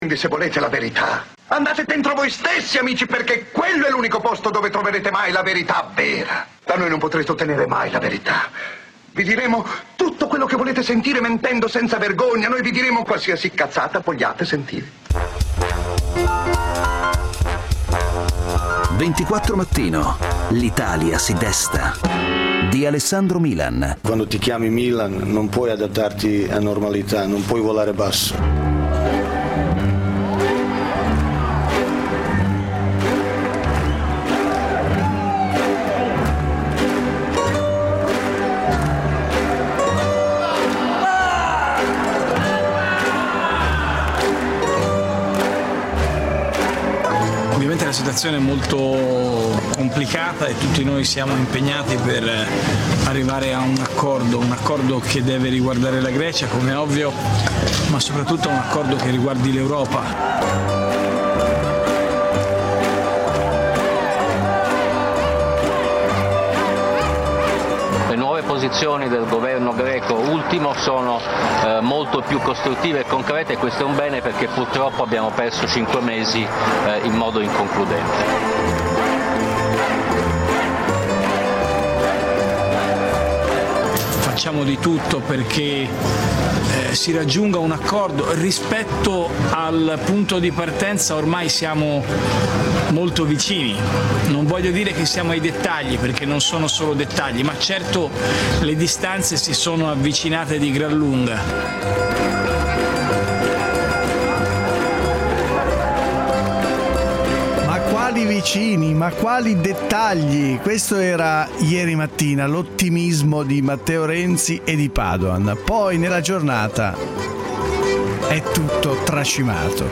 Quindi se volete la verità, andate dentro voi stessi, amici, perché quello è l'unico posto dove troverete mai la verità vera. Da noi non potrete ottenere mai la verità. Vi diremo tutto quello che volete sentire mentendo senza vergogna. Noi vi diremo qualsiasi cazzata vogliate sentire. 24 mattino, l'Italia si desta. Di Alessandro Milan. Quando ti chiami Milan non puoi adattarti a normalità, non puoi volare basso. Ovviamente la situazione è molto complicata e tutti noi siamo impegnati per arrivare a un accordo che deve riguardare la Grecia, come è ovvio, ma soprattutto un accordo che riguardi l'Europa. Le nuove posizioni del governo greco ultimo sono molto più costruttive e concrete, e questo è un bene perché purtroppo abbiamo perso 5 mesi in modo inconcludente. Facciamo di tutto perché si raggiunga un accordo. Rispetto al punto di partenza ormai siamo molto vicini. Non voglio dire che siamo ai dettagli, perché non sono solo dettagli, ma certo le distanze si sono avvicinate di gran lunga. Quali vicini, ma quali dettagli? Questo era ieri mattina l'ottimismo di Matteo Renzi e di Padoan. Poi nella giornata è tutto tracimato.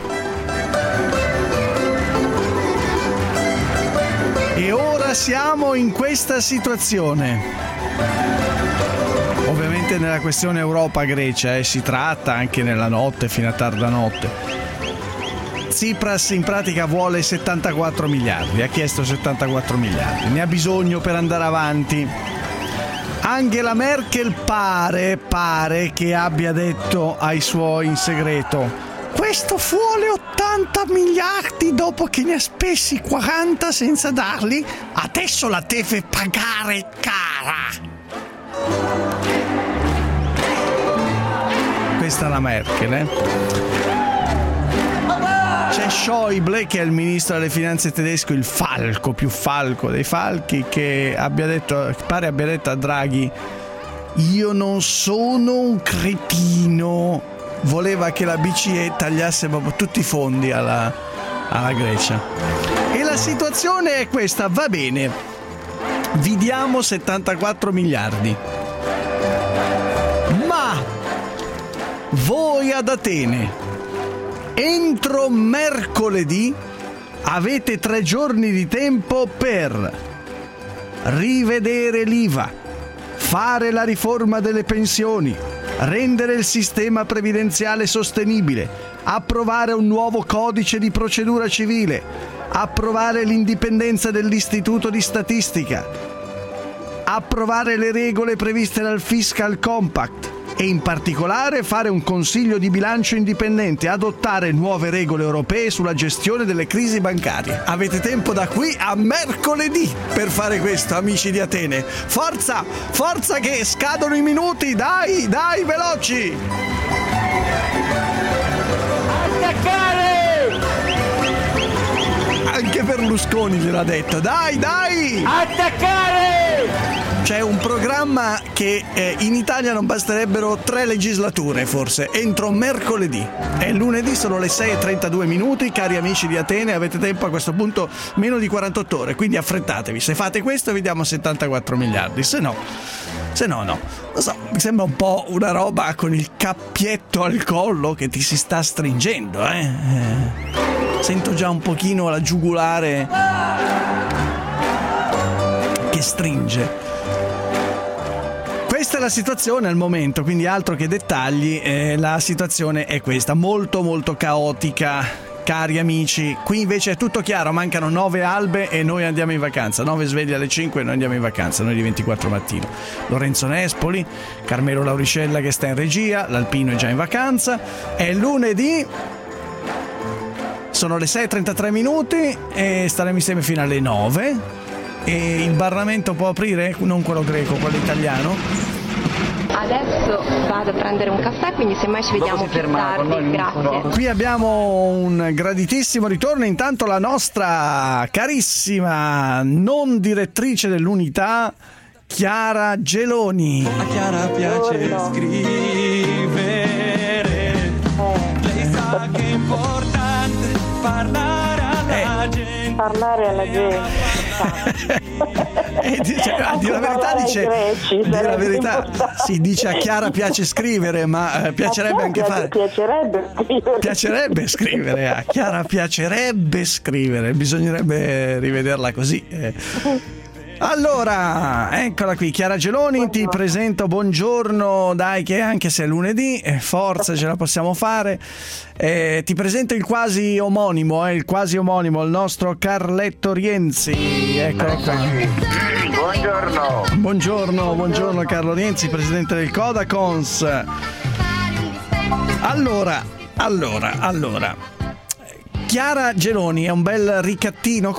E ora siamo in questa situazione. Ovviamente nella questione Europa-Grecia si tratta anche nella notte, fino a tarda notte. Tsipras in pratica vuole 74 miliardi, ha chiesto 74 miliardi, ne ha bisogno per andare avanti. Angela Merkel pare che abbia detto ai suoi in segreto: questo vuole 80 miliardi dopo che ne ha spesi 40 senza darli, adesso la deve pagare cara. Questa è la Merkel, C'è Schäuble, che è il ministro delle finanze tedesco, il falco più falco dei falchi, che pare abbia detto a Draghi: io non sono un cretino. Voleva che la BCE tagliasse proprio tutti i fondi alla Grecia. E la situazione è questa: va bene, vi diamo 74 miliardi, ma voi ad Atene entro mercoledì avete 3 giorni di tempo per rivedere l'IVA, fare la riforma delle pensioni, rendere il sistema previdenziale sostenibile, approvare un nuovo codice di procedura civile, approvare l'indipendenza dell'Istituto di Statistica, approvare le regole previste dal Fiscal Compact e in particolare fare un consiglio di bilancio indipendente, adottare nuove regole europee sulla gestione delle crisi bancarie. Avete tempo da qui a mercoledì per fare questo, amici di Atene. Forza, forza che scadono i minuti, dai, veloci! Attaccare! Anche Berlusconi gliel'ha detto, dai! Attaccare! C'è un programma che in Italia non basterebbero 3 legislature, forse, entro mercoledì. E lunedì sono le 6:32 minuti, cari amici di Atene, avete tempo a questo punto meno di 48 ore, quindi affrettatevi. Se fate questo vi diamo 74 miliardi, se no no. Lo so, mi sembra un po' una roba con il cappietto al collo che ti si sta stringendo, Sento già un pochino la giugulare che stringe. Questa è la situazione al momento, quindi altro che dettagli, la situazione è questa, molto molto caotica, cari amici. Qui invece è tutto chiaro, mancano 9 albe e noi andiamo in vacanza, 9 sveglie alle 5 e noi andiamo in vacanza, noi di 24 mattino. Lorenzo Nespoli, Carmelo Lauricella che sta in regia, l'Alpino è già in vacanza, è lunedì Sono le 6:33 minuti e staremo insieme fino alle 9. E il Parlamento può aprire? Non quello greco, quello italiano. Adesso vado a prendere un caffè, quindi semmai ci vediamo più tardi. Grazie. Qui abbiamo un graditissimo ritorno. Intanto la nostra carissima non direttrice dell'Unità, Chiara Geloni. A Chiara piace scrivere, lei sa che è importante parlare alla gente. Parlare alla gente. Di la verità la verità, si dice a Chiara piace scrivere, ma piacerebbe anche fare. Piacerebbe scrivere. A Chiara piacerebbe scrivere, bisognerebbe rivederla così. Allora, eccola qui, Chiara Geloni, ti presento, buongiorno, dai che anche se è lunedì, forza ce la possiamo fare, ti presento il quasi omonimo, il nostro Carletto Rienzi, eccolo qua. Buongiorno Carlo Rienzi, presidente del Codacons. Allora, Chiara Geloni è un bel ricattino,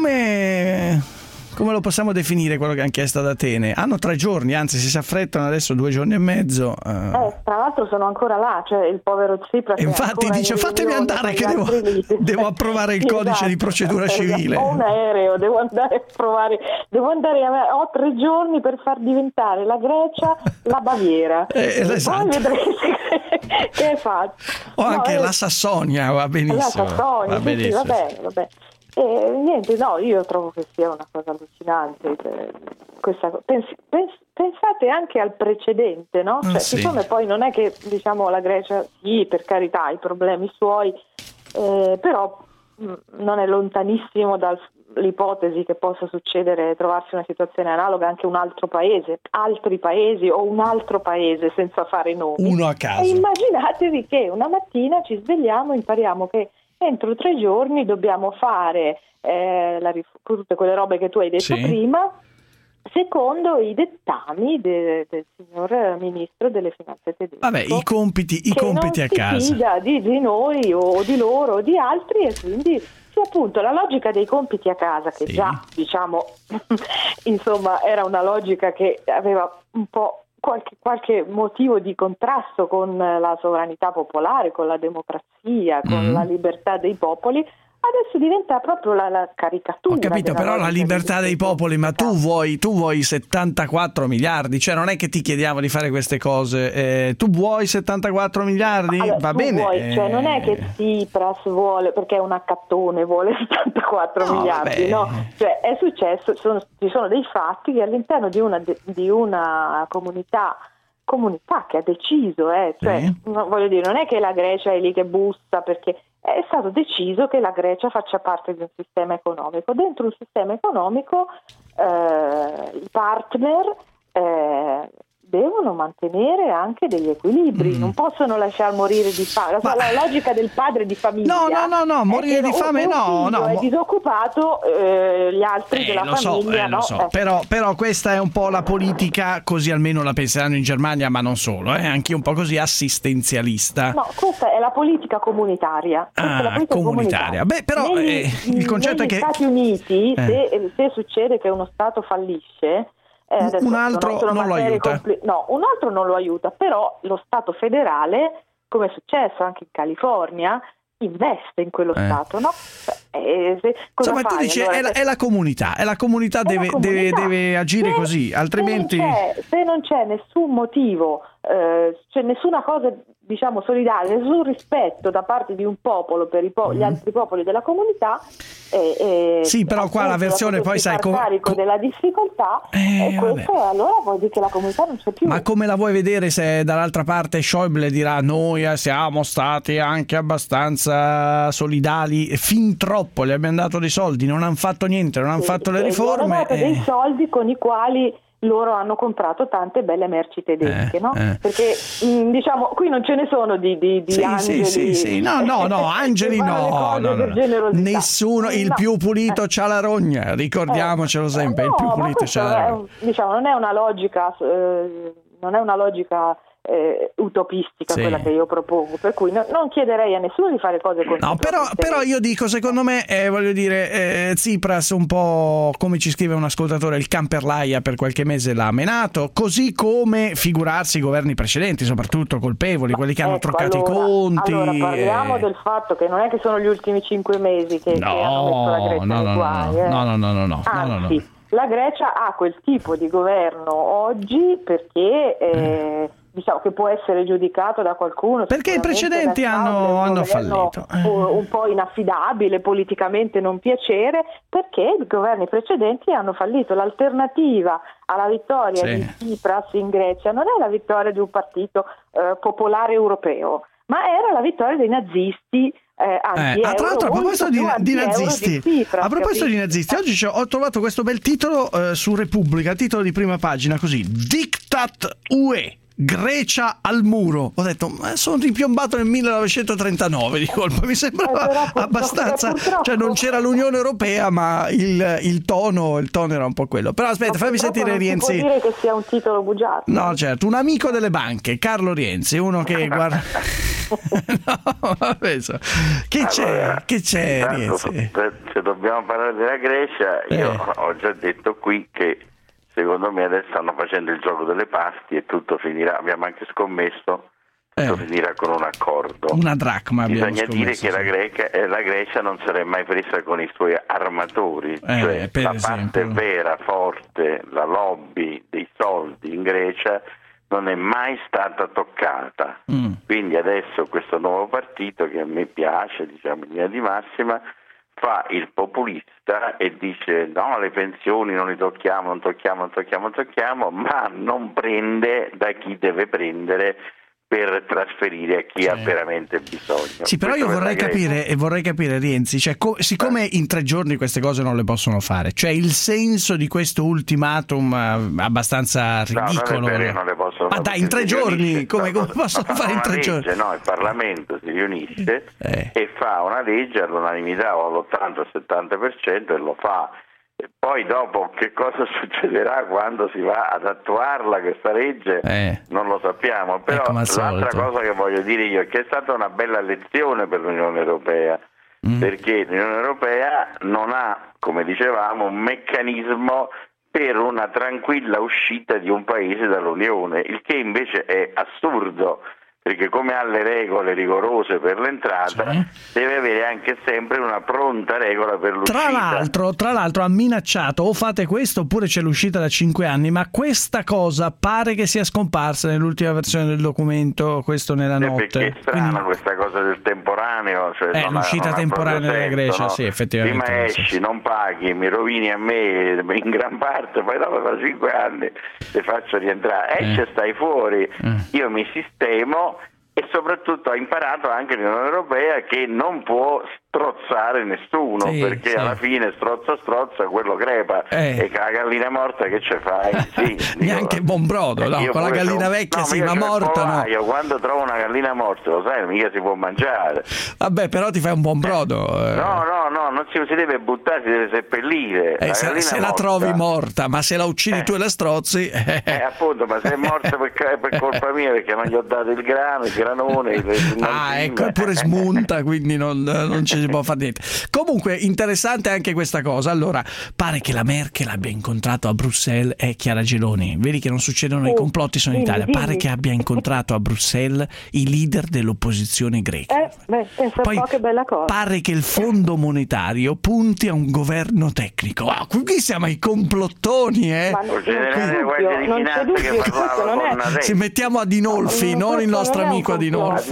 come lo possiamo definire quello che hanno chiesto ad Atene? Hanno 3 giorni, anzi si affrettano adesso 2 giorni e mezzo. Tra l'altro sono ancora là, cioè il povero Tsipras. Infatti dice fatemi andare che devo approvare il codice di procedura civile. Ho un aereo, devo andare a provare, ho 3 giorni per far diventare la Grecia la Baviera. Esatto. Poi vedrete che faccio. O anche la Sassonia, va benissimo. La Sassonia, va benissimo. Sì, vabbè. Niente, no, io trovo che sia una cosa allucinante pensate anche al precedente, no? Cioè, sì. Siccome poi non è che diciamo la Grecia, sì, per carità, ha i problemi suoi, però non è lontanissimo dall'ipotesi che possa succedere, trovarsi una situazione analoga anche un altro paese, altri paesi o un altro paese, senza fare nomi. Uno a caso. E immaginatevi che una mattina ci svegliamo e impariamo che entro 3 giorni dobbiamo fare tutte quelle robe che tu hai detto prima, secondo i dettami del signor ministro delle finanze tedesco. Vabbè, i compiti a casa. Non si fida di noi o di loro o di altri, e quindi sì, appunto la logica dei compiti a casa, che già diciamo insomma era una logica che aveva un po' qualche motivo di contrasto con la sovranità popolare, con la democrazia, con la libertà dei popoli, adesso diventa proprio la caricatura. Ho capito, però la libertà dei popoli, ma tu vuoi 74 miliardi, cioè non è che ti chiediamo di fare queste cose, tu vuoi 74 miliardi? Allora, va bene. Cioè non è che Tsipras vuole, perché è un accattone, vuole 74 miliardi, no? Cioè è successo, ci sono dei fatti che all'interno di una comunità che ha deciso, cioè voglio dire, non è che la Grecia è lì che bussa, perché è stato deciso che la Grecia faccia parte di un sistema economico. Dentro un sistema economico i partner devono mantenere anche degli equilibri, non possono lasciar morire di fame. La logica del padre di famiglia. No, morire di fame no. È disoccupato, gli altri della famiglia. Lo so. Però questa è un po' la politica, così almeno la penseranno in Germania, ma non solo, anche un po' così assistenzialista. No, questa è la politica comunitaria. Comunitaria. Beh, però il concetto è che negli Stati Uniti, se succede che uno Stato fallisce, un altro non lo aiuta. Un altro non lo aiuta, però lo Stato federale, come è successo anche in California, investe in quello Stato, no? Insomma, tu dici allora, è la comunità, deve agire così, altrimenti se non c'è nessun motivo, c'è nessuna cosa diciamo solidale, nessun rispetto da parte di un popolo per gli altri popoli della comunità. Sì, però qua la versione poi sai carico della difficoltà, questo allora vuol dire che la comunità non c'è più. Ma come la vuoi vedere se dall'altra parte Schäuble dirà noi siamo stati anche abbastanza solidali, fin troppo, gli abbiamo dato dei soldi, non hanno fatto niente, non hanno fatto le riforme. Hanno dato dei soldi con i quali loro hanno comprato tante belle merci tedesche, no? Perché diciamo qui non ce ne sono di angeli. Sì. No, angeli no. Nessuno, il più pulito c'ha la rogna, ricordiamocelo sempre, il più pulito c'ha la rogna. Diciamo non è una logica utopistica quella che io propongo, per cui non chiederei a nessuno di fare cose così. No, però io dico, secondo me, voglio dire, Tsipras un po', come ci scrive un ascoltatore, il camperlaia per qualche mese l'ha menato, così come figurarsi i governi precedenti, soprattutto colpevoli, quelli che hanno troccato i conti. Allora parliamo del fatto che non è che sono gli ultimi 5 mesi che hanno messo la Grecia nei guai. No. Anzi, la Grecia ha quel tipo di governo oggi perché diciamo che può essere giudicato da qualcuno perché i precedenti hanno fallito, un po' inaffidabile, politicamente non piacere, perché i governi precedenti hanno fallito. L'alternativa alla vittoria di Tsipras in Grecia non è la vittoria di un partito popolare europeo, ma era la vittoria dei nazisti. Tra l'altro, a proposito di nazisti, oggi ho trovato questo bel titolo su Repubblica, titolo di prima pagina, così: Diktat UE, Grecia al muro. Ho detto, sono ripiombato nel 1939 di colpo, mi sembrava abbastanza, cioè non c'era l'Unione Europea, ma il tono era un po' quello. Però aspetta, fammi sentire Rienzi. Non può dire che sia un titolo bugiardo. No, certo, un amico delle banche, Carlo Rienzi, uno che guarda. No, che c'è Rienzi? Se dobbiamo parlare della Grecia, io ho già detto qui che secondo me adesso stanno facendo il gioco delle parti e tutto finirà, abbiamo anche scommesso, tutto finirà con un accordo. Una dracma. Bisogna dire che la Grecia non sarà mai presa con i suoi armatori, cioè la parte vera, forte, la lobby dei soldi in Grecia non è mai stata toccata. Quindi adesso questo nuovo partito, che a me piace, diciamo in linea di massima, fa il populista e dice no, le pensioni non le tocchiamo, ma non prende da chi deve prendere per trasferire a chi ha veramente bisogno. Sì, però io vorrei capire Rienzi, cioè, siccome in 3 giorni queste cose non le possono fare, cioè il senso di questo ultimatum abbastanza ridicolo. No, non è vero, non le possono fare. Ma dai, in 3 giorni come possono fare in 3 giorni? No, il Parlamento si riunisce e fa una legge all'unanimità o all'80-70% e lo fa. E poi dopo che cosa succederà quando si va ad attuarla questa legge non lo sappiamo, però l'altra cosa che voglio dire io è che è stata una bella lezione per l'Unione Europea, perché l'Unione Europea non ha, come dicevamo, un meccanismo per una tranquilla uscita di un paese dall'Unione, il che invece è assurdo, perché come ha le regole rigorose per l'entrata, deve avere anche sempre una pronta regola per l'uscita. Tra l'altro ha minacciato o fate questo oppure c'è l'uscita da 5 anni, ma questa cosa pare che sia scomparsa nell'ultima versione del documento, questo nella notte. Perché è strano questa cosa del temporaneo, cioè l'uscita temporanea della Grecia, no? Sì, effettivamente. Prima esci, non paghi, mi rovini a me in gran parte, poi dopo da 5 anni ti faccio rientrare, esci e stai fuori, io mi sistemo. E soprattutto ha imparato anche l'Unione Europea che non può strozzare nessuno, perché alla fine strozza quello crepa, e con la gallina morta che ce fai? Neanche buon brodo, con la gallina vecchia ma morta no. Io quando trovo una gallina morta, lo sai, mica si può mangiare. Vabbè, però ti fai un buon brodo. No, non si deve buttare, si deve seppellire. Se la trovi morta, ma se la uccidi tu e la strozzi. Appunto, ma se è morta per colpa mia, perché non gli ho dato il grano, il granone. Ecco, è pure smunta, quindi non ci si può fare niente. Comunque interessante anche questa cosa. Allora, pare che la Merkel abbia incontrato a Bruxelles Chiara Geloni. Vedi che non succedono i complotti solo in Italia. Pare che abbia incontrato a Bruxelles i leader dell'opposizione greca. Poi che bella cosa. Pare che il Fondo Monetario punti a un governo tecnico. Qui siamo ai complottoni, Ma il generale Guardia di Finanza che parlava con Nadei. Se mettiamo Adinolfi, non il nostro amico Adinolfi.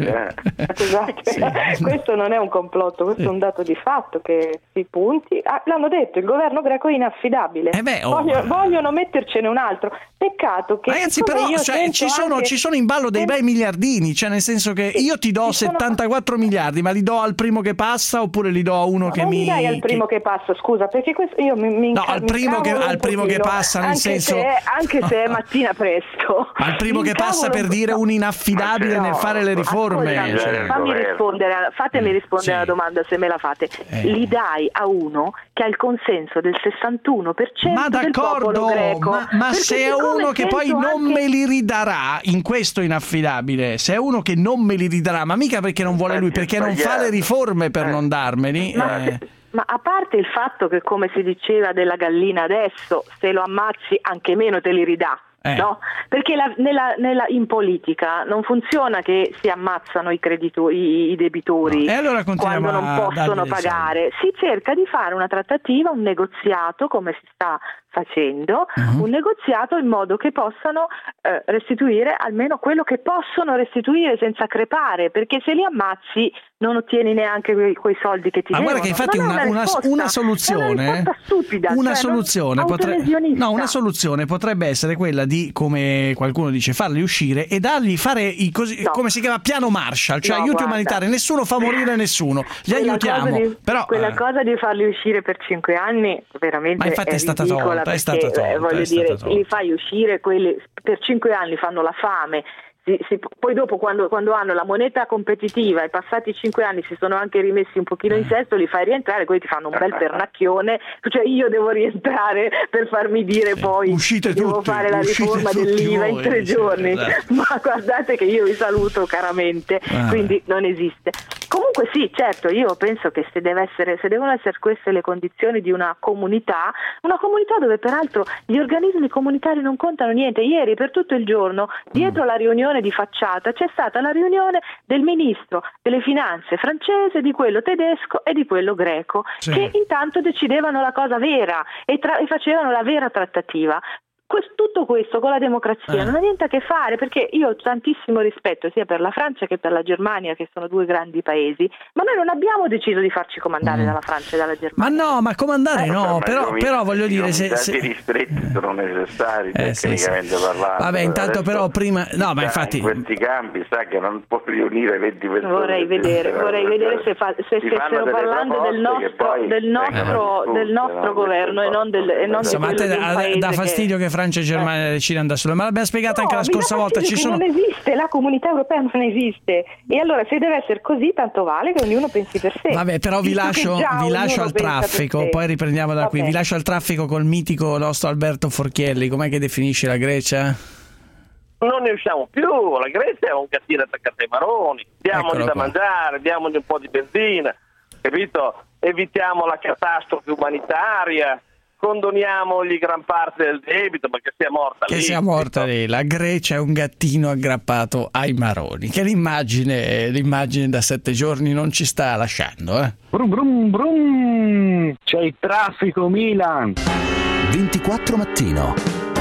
Questo non è un complotto, questo è un dato di fatto che si punti. L'hanno detto, il governo greco è inaffidabile. Vogliono mettercene un altro. Peccato che ragazzi, però ci sono in ballo dei bei miliardini, cioè nel senso che io ti do 74 miliardi, ma li do al primo che passa oppure li do a uno che mi dai al primo che passa, scusa, perché questo io al primo che passa, nel senso anche se è mattina presto. Al primo che passa per dire un inaffidabile nel fare le riforme. Fatemi rispondere alla domanda, se me la fate. Li dai a uno che ha il consenso del 61% del popolo greco. Ma se è uno che poi non me li ridarà, in questo inaffidabile, se è uno che non me li ridarà, ma mica perché non vuole lui, perché non fa le riforme per non darmeli. Ma a parte il fatto che, come si diceva della gallina adesso, se lo ammazzi anche meno te li ridà. No? Perché in politica non funziona che si ammazzano i debitori e allora quando non possono pagare. Si cerca di fare una trattativa, un negoziato, come si sta facendo, un negoziato in modo che possano restituire almeno quello che possono restituire senza crepare, perché se li ammazzi non ottieni neanche quei soldi che ti devono. Ma guarda che infatti una soluzione, stupida, una soluzione potrebbe essere quella di, come qualcuno dice, farli uscire e dargli fare come si chiama, piano Marshall, cioè aiuti umanitari, nessuno fa morire nessuno, li aiutiamo. Però quella cosa di farli uscire per 5 anni veramente, ma infatti è stata ridicola, tolta, è stata tolta, voglio dire, li fai uscire, quelli per 5 anni fanno la fame. Poi dopo quando hanno la moneta competitiva e passati 5 anni si sono anche rimessi un pochino in sesto, li fai rientrare, quelli ti fanno un bel pernacchione, cioè io devo rientrare per farmi dire poi devo fare la riforma dell'IVA in 3 giorni, ma guardate che io vi saluto caramente, quindi non esiste. Comunque sì, certo, io penso che se devono essere queste le condizioni di una comunità dove peraltro gli organismi comunitari non contano niente. Ieri per tutto il giorno dietro la riunione di facciata c'è stata la riunione del ministro delle finanze francese, di quello tedesco e di quello greco, che intanto decidevano la cosa vera e facevano la vera trattativa. Tutto questo con la democrazia non ha niente a che fare, perché io ho tantissimo rispetto sia per la Francia che per la Germania, che sono 2 grandi paesi, ma noi non abbiamo deciso di farci comandare dalla Francia e dalla Germania. Ma no, ma comandare no, però voglio dire, se ristretti sono necessari tecnicamente parlando. Vabbè, intanto adesso, però prima ma infatti in questi campi sa che non può riunire 20 persone. Vorrei vedere se stessero parlando del nostro governo e non del insomma, di quello di un paese dà fastidio che Francia e Germania decidano da sole, ma l'abbiamo spiegato anche la scorsa volta. Non esiste, la comunità europea non esiste, e allora se deve essere così tanto vale che ognuno pensi per sé. Vabbè, però vi lascio al traffico, poi riprendiamo da qui. Vi lascio al traffico col mitico nostro Alberto Forchielli. Com'è che definisce la Grecia? Non ne usciamo più, la Grecia è un gattino attaccato ai maroni, diamogli da mangiare, diamogli un po' di benzina, capito? Evitiamo la catastrofe umanitaria, condoniamogli gran parte del debito perché sia morta lì. La Grecia è un gattino aggrappato ai maroni, che l'immagine da 7 giorni non ci sta lasciando. Brum brum brum, c'è il traffico Milan. 24 mattino.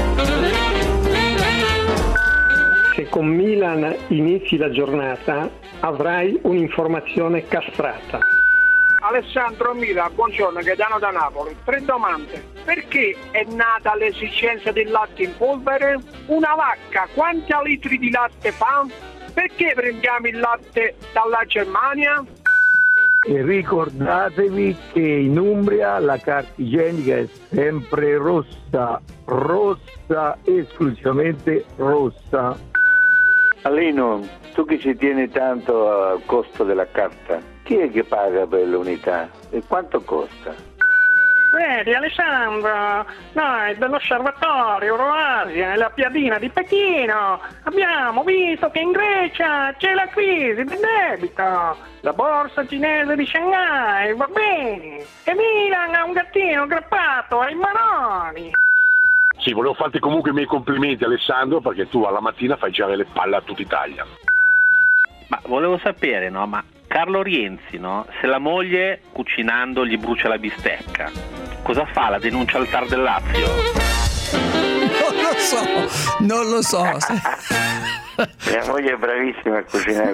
Se con Milan inizi la giornata avrai un'informazione castrata. Alessandro Mila, buongiorno, Gaetano da Napoli. 3 domande. Perché è nata l'esigenza del latte in polvere? Una vacca quanti litri di latte fa? Perché prendiamo il latte dalla Germania? E ricordatevi che in Umbria la carta igienica è sempre rossa, esclusivamente rossa. Alino, tu che ci tieni tanto al costo della carta, chi è che paga per l'unità e quanto costa? Vedi Alessandro, noi dell'osservatorio Euroasia e la piadina di Pechino abbiamo visto che in Grecia c'è la crisi del debito, la borsa cinese di Shanghai va bene e Milan ha un gattino aggrappato ai maroni. Sì, volevo farti comunque i miei complimenti Alessandro, perché tu alla mattina fai girare le palle a tutta Italia. Ma volevo sapere, no, ma Carlo Rienzi, no, se la moglie cucinando gli brucia la bistecca, cosa fa? La denuncia al TAR del Lazio? Non lo so. Mia moglie è bravissima a cucinare,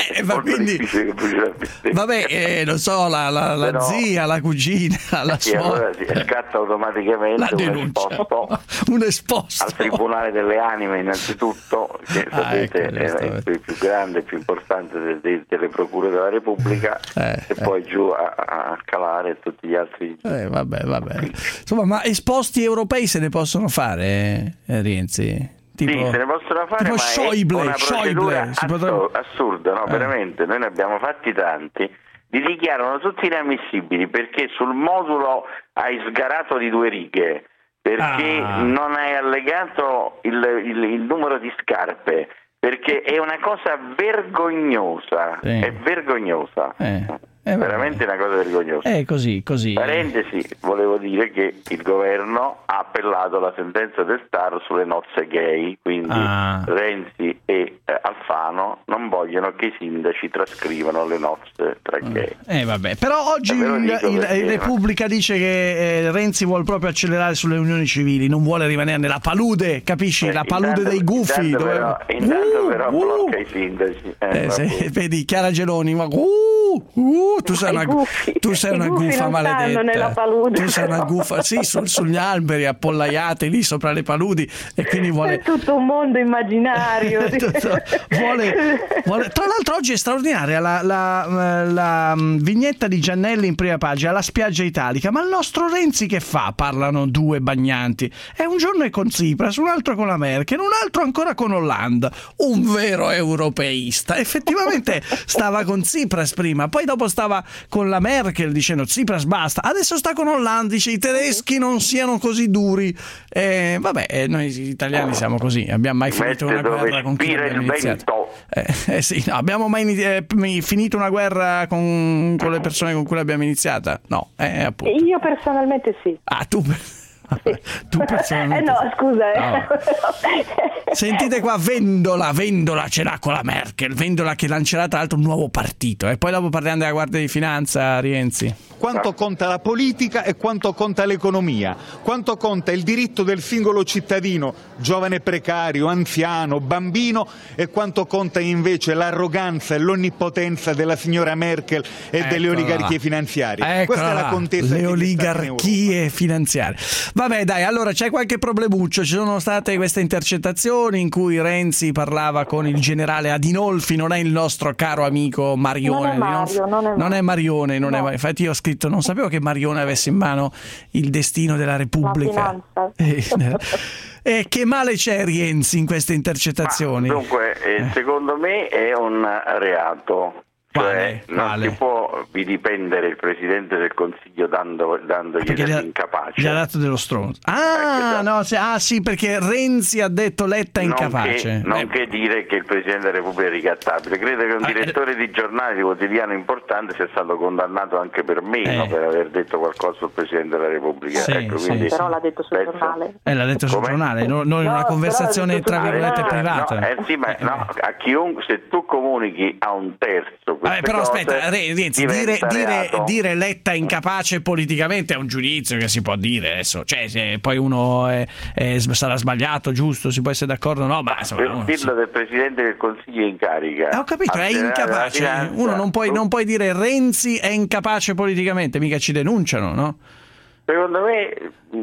vabbè, non so, la zia, la cugina, la allora si scatta automaticamente un esposto al Tribunale delle Anime, innanzitutto, che sapete è il più grande e più importante delle procure della Repubblica, e poi giù a calare tutti gli altri. Vabbè. Insomma, ma esposti europei se ne possono fare, Rienzi? Tipo, sì, se ne possono fare, ma Schäuble, è una procedura assurda, no? Veramente, noi ne abbiamo fatti tanti, li dichiarano tutti inammissibili perché sul modulo hai sgarato di 2 righe, perché non hai allegato il numero di scarpe, perché è una cosa vergognosa, è vergognosa. Veramente una cosa vergognosa. Così. Parentesi, volevo dire che il governo ha appellato la sentenza del TAR sulle nozze gay, quindi Renzi e Alfano non vogliono che i sindaci trascrivano le nozze tra gay. Vabbè. Però oggi il Repubblica dice che Renzi vuole proprio accelerare sulle unioni civili, non vuole rimanere nella palude, capisci? La palude dei gufi. Intanto però blocca i sindaci. Vedi, Chiara Geloni, ma tu sei una gufa maledetta. Nella palude, tu sei una gufa, sì, sugli alberi appollaiate lì sopra le paludi, e quindi vuole. È tutto un mondo immaginario. vuole. Tra l'altro oggi è straordinaria la vignetta di Giannelli in prima pagina, la spiaggia italica. Ma il nostro Renzi che fa? Parlano due bagnanti. E un giorno è con Tsipras, un altro con la Merkel, un altro ancora con Hollande. Un vero europeista. Effettivamente stava con Tsipras prima, poi dopo stava con la Merkel dicendo Tsipras basta, adesso sta con Hollande, dice i tedeschi non siano così duri. Vabbè, noi italiani siamo così, abbiamo mai finito una guerra con chi abbiamo iniziato? Abbiamo mai finito una guerra con le persone con cui l'abbiamo iniziata? No, appunto. Io personalmente sì. Tu personalmente no, scusa. No. Sentite qua, Vendola ce l'ha con la Merkel, Vendola che lancerà tra l'altro un nuovo partito, e poi dopo parliamo della Guardia di Finanza, Rienzi. Quanto conta la politica e quanto conta l'economia, quanto conta il diritto del singolo cittadino, giovane precario, anziano, bambino, e quanto conta invece l'arroganza e l'onnipotenza della signora Merkel e delle oligarchie finanziarie. Questa è la contesa. Le oligarchie finanziarie. Vabbè, dai, allora c'è qualche problemuccio. Ci sono state queste intercettazioni in cui Renzi parlava con il generale Adinolfi, non è il nostro caro amico Marione. Non è Marione. Infatti io ho scritto, non sapevo che Marione avesse in mano il destino della Repubblica. E che male c'è, Rienzi, in queste intercettazioni? Dunque, secondo me è un reato. Cioè, non si può vilipendere il Presidente del Consiglio dandogli dell'incapace. Gli ha dato dello stronzo. Sì, perché Renzi ha detto Letta incapace. Nonché dire che il Presidente della Repubblica è ricattabile. Credo che un direttore di giornale, di quotidiano importante, sia stato condannato anche per meno per aver detto qualcosa sul Presidente della Repubblica. Però l'ha detto sul giornale. L'ha detto sul giornale, non in una conversazione tra virgolette privata. A chiunque, se tu comunichi a un terzo. Però aspetta, Renzi, dire Letta incapace politicamente è un giudizio che si può dire adesso. Cioè, se poi uno sarà sbagliato, giusto, si può essere d'accordo, no? Ma il dirlo del Presidente del Consiglio in carica. Ho capito, è incapace. Uno non puoi dire Renzi è incapace politicamente, mica ci denunciano, no? Secondo me,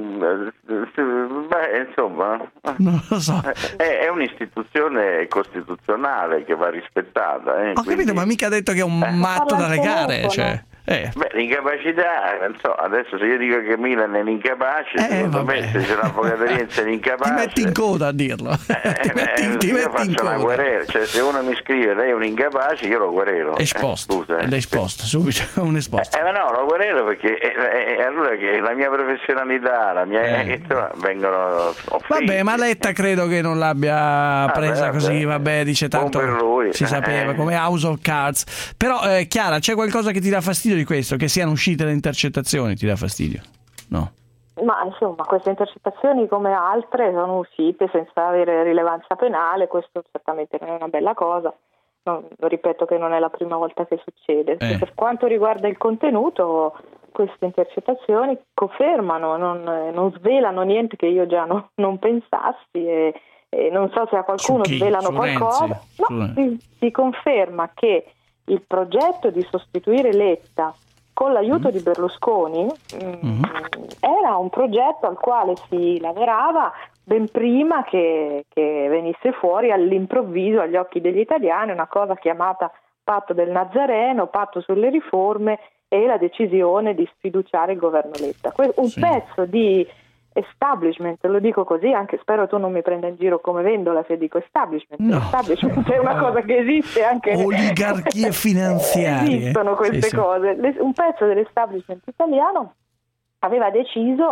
insomma, non lo so. È un'istituzione costituzionale che va rispettata. Ho capito, ma mica ha detto che è un matto da legare, cioè. L'incapacità, non so, adesso se io dico che Milan è l'incapace, secondo me se c'è l'avvocato Renzi è l'incapace, ti metti in coda a dirlo. ti metti in coda. Querela. Cioè, se uno mi scrive lei è un incapace, io lo querelo. Esposto, subito un esposto. Ma no, lo querelo perché allora che la mia professionalità, la mia vengono offese. Vabbè, ma Letta credo che non l'abbia presa così, dice tanto per lui. Si sapeva, come House of Cards. Però Chiara, c'è qualcosa che ti dà fastidio di questo, che siano uscite le intercettazioni? Ti dà fastidio? No. Ma insomma, queste intercettazioni come altre sono uscite senza avere rilevanza penale, questo certamente non è una bella cosa. Ripeto che non è la prima volta che succede. Per quanto riguarda il contenuto, queste intercettazioni confermano, non svelano niente che io già non pensassi, e non so se a qualcuno svelano qualcosa. Si conferma che il progetto di sostituire Letta con l'aiuto di Berlusconi era un progetto al quale si lavorava ben prima che venisse fuori all'improvviso agli occhi degli italiani una cosa chiamata patto del Nazareno, patto sulle riforme e la decisione di sfiduciare il governo Letta. Un pezzo di establishment, lo dico così, anche spero tu non mi prenda in giro come Vendola se dico establishment. No. Establishment è una cosa che esiste anche. Oligarchie finanziarie. Esistono queste cose. Un pezzo dell'establishment italiano aveva deciso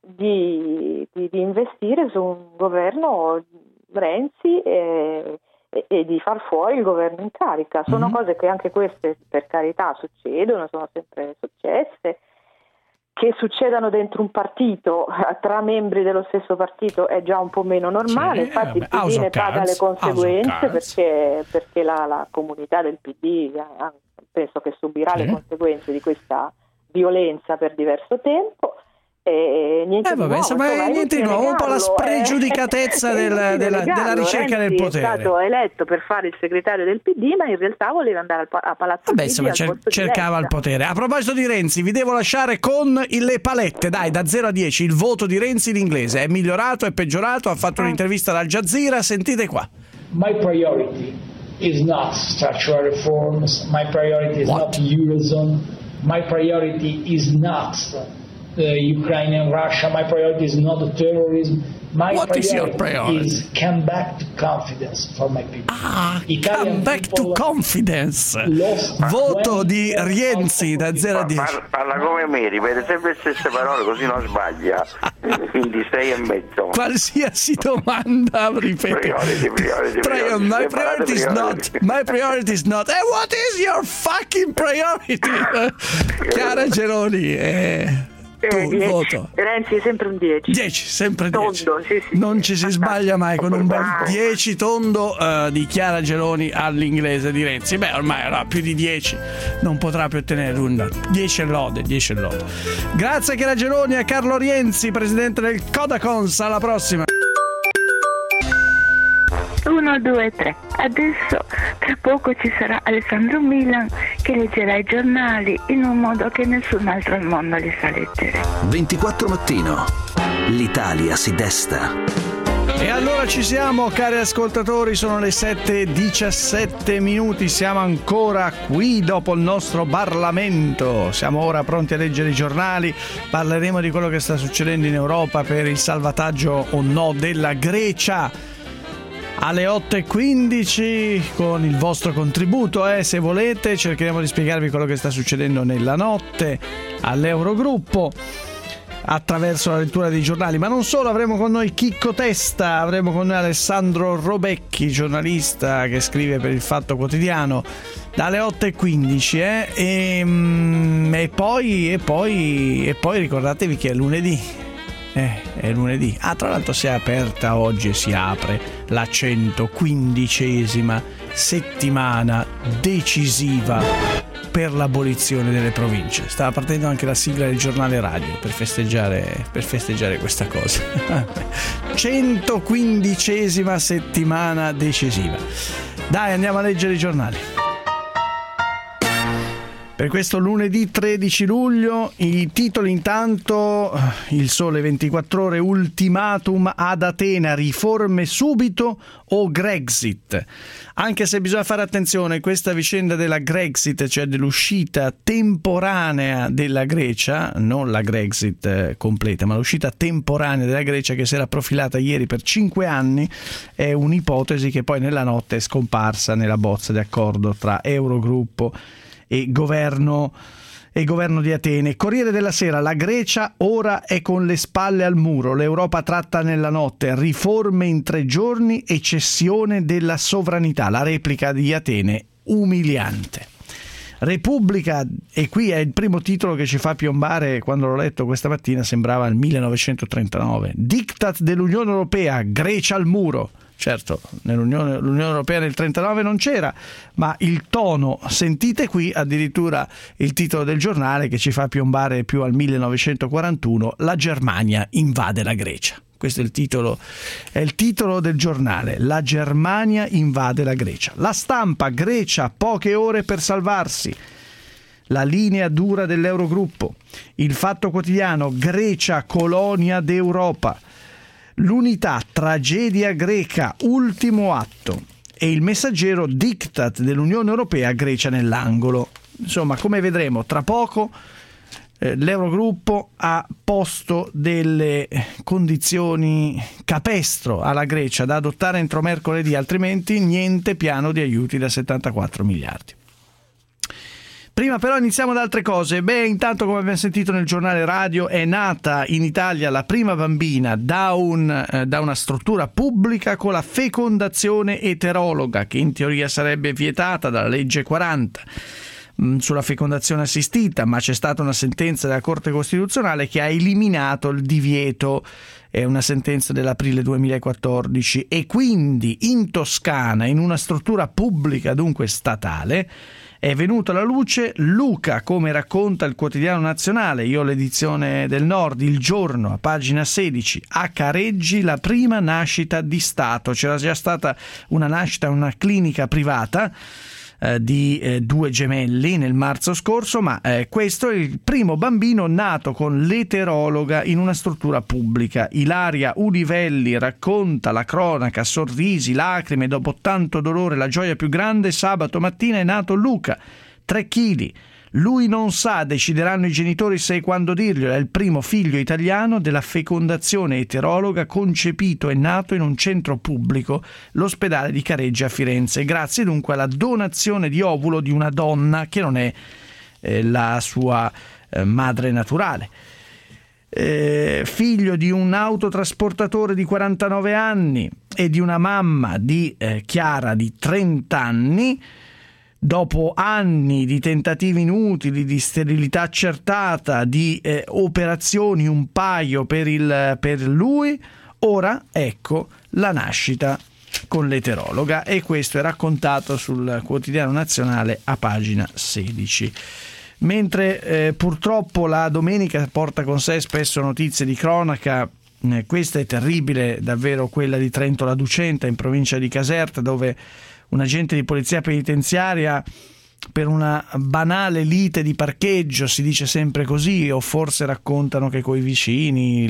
di investire su un governo Renzi e di far fuori il governo in carica. Sono cose che anche queste, per carità, succedono, sono sempre successe. Che succedano dentro un partito tra membri dello stesso partito è già un po' meno normale, infatti il PD ne paga le conseguenze perché la comunità del PD penso che subirà le conseguenze di questa violenza per diverso tempo. E niente di nuovo, niente di nuovo, un po' la spregiudicatezza della ricerca del potere. È stato eletto per fare il segretario del PD, ma in realtà voleva andare a Palazzo Chigi cercava il potere. A proposito di Renzi, vi devo lasciare con le palette, dai, da 0 a 10 il voto di Renzi in inglese è migliorato, è peggiorato? Ha fatto un'intervista ad Al Jazeera, sentite qua. My priority is not structural reforms, my priority is not Eurozone, my priority is not Ukraine and Russia, my priority is not terrorism, my priority is come back to confidence for my people. Come back to confidence. Voto di Renzi da 0 a 10. Parla come me, ripete sempre le stesse parole così non sbaglia. Quindi 6,5. Qualsiasi domanda ripete. My priority is not. And what is your fucking priority? Chiara Geroni. Il voto. Renzi è sempre un 10. 10, sempre 10. Tondo, sì. Non ci si sbaglia mai con un bel 10 tondo di Chiara Geloni all'inglese di Renzi. Beh, ormai più di 10 non potrà più ottenere nulla. 10 e lode. Grazie a Chiara Geloni e a Carlo Rienzi, presidente del Codacons. Alla prossima. 1, 2, 3. Adesso tra poco ci sarà Alessandro Milan che leggerà i giornali in un modo che nessun altro al mondo li sa leggere. 24 mattino. L'Italia si desta. E allora ci siamo, cari ascoltatori, sono le 7:17, siamo ancora qui dopo il nostro Parlamento, siamo ora pronti a leggere i giornali, parleremo di quello che sta succedendo in Europa per il salvataggio o no della Grecia. Alle 8:15 con il vostro contributo, se volete, cercheremo di spiegarvi quello che sta succedendo nella notte all'Eurogruppo attraverso la lettura dei giornali, ma non solo. Avremo con noi Chicco Testa, avremo con noi Alessandro Robecchi, giornalista che scrive per il Fatto Quotidiano, dalle 8:15 e poi ricordatevi che è lunedì. È lunedì. Tra l'altro si è aperta oggi e si apre la 115ª settimana decisiva per l'abolizione delle province. Stava partendo anche la sigla del giornale radio per festeggiare questa cosa. 115ª settimana decisiva. Dai, andiamo a leggere i giornali. Per questo lunedì 13 luglio, i titoli intanto, Il Sole 24 Ore, ultimatum ad Atene, riforme subito o Grexit. Anche se bisogna fare attenzione, questa vicenda della Grexit, cioè dell'uscita temporanea della Grecia, non la Grexit completa, ma l'uscita temporanea della Grecia che si era profilata ieri per 5 anni, è un'ipotesi che poi nella notte è scomparsa nella bozza di accordo tra Eurogruppo e governo di Atene. Corriere della Sera, la Grecia ora è con le spalle al muro, l'Europa tratta nella notte, riforme in 3 giorni e cessione della sovranità, la replica di Atene umiliante. Repubblica, e qui è il primo titolo che ci fa piombare, quando l'ho letto questa mattina sembrava il 1939, diktat dell'Unione Europea, Grecia al muro. Certo, l'Unione Europea nel 1939 non c'era, ma il tono, sentite qui addirittura il titolo del giornale che ci fa piombare più al 1941, la Germania invade la Grecia. Questo è il titolo del giornale, la Germania invade la Grecia. La Stampa, Grecia, poche ore per salvarsi. La linea dura dell'Eurogruppo. Il Fatto Quotidiano, Grecia, colonia d'Europa. L'Unità, tragedia greca, ultimo atto. E il Messaggero, diktat dell'Unione Europea, Grecia nell'angolo. Insomma, come vedremo tra poco, l'Eurogruppo ha posto delle condizioni capestro alla Grecia da adottare entro mercoledì, altrimenti niente piano di aiuti da 74 miliardi. Prima però iniziamo da altre cose. Intanto, come abbiamo sentito nel giornale radio, è nata in Italia la prima bambina da una struttura pubblica con la fecondazione eterologa, che in teoria sarebbe vietata dalla legge 40 sulla fecondazione assistita, ma c'è stata una sentenza della Corte Costituzionale che ha eliminato il divieto. È una sentenza dell'aprile 2014, e quindi in Toscana, in una struttura pubblica, dunque statale, è venuto alla luce Luca, come racconta il Quotidiano Nazionale. Io ho l'edizione del Nord, Il Giorno, a pagina 16. A Careggi la prima nascita di Stato. C'era già stata una nascita in una clinica privata di 2 gemelli nel marzo scorso, ma questo è il primo bambino nato con l'eterologa in una struttura pubblica. Ilaria Ulivelli racconta la cronaca, sorrisi, lacrime, dopo tanto dolore la gioia più grande. Sabato mattina è nato Luca, 3 chili. Lui non sa, decideranno i genitori se e quando dirglielo. È il primo figlio italiano della fecondazione eterologa, concepito e nato in un centro pubblico, l'ospedale di Careggi a Firenze, grazie dunque alla donazione di ovulo di una donna che non è la sua madre naturale. Figlio di un autotrasportatore di 49 anni e di una mamma di Chiara di 30 anni. Dopo anni di tentativi inutili, di sterilità accertata, di operazioni un paio per lui, ora ecco la nascita con l'eterologa, e questo è raccontato sul Quotidiano Nazionale a pagina 16. Mentre purtroppo la domenica porta con sé spesso notizie di cronaca. Questa è terribile, davvero, quella di Trento la Ducenta, in provincia di Caserta, dove un agente di polizia penitenziaria, per una banale lite di parcheggio, si dice sempre così, o forse raccontano che coi vicini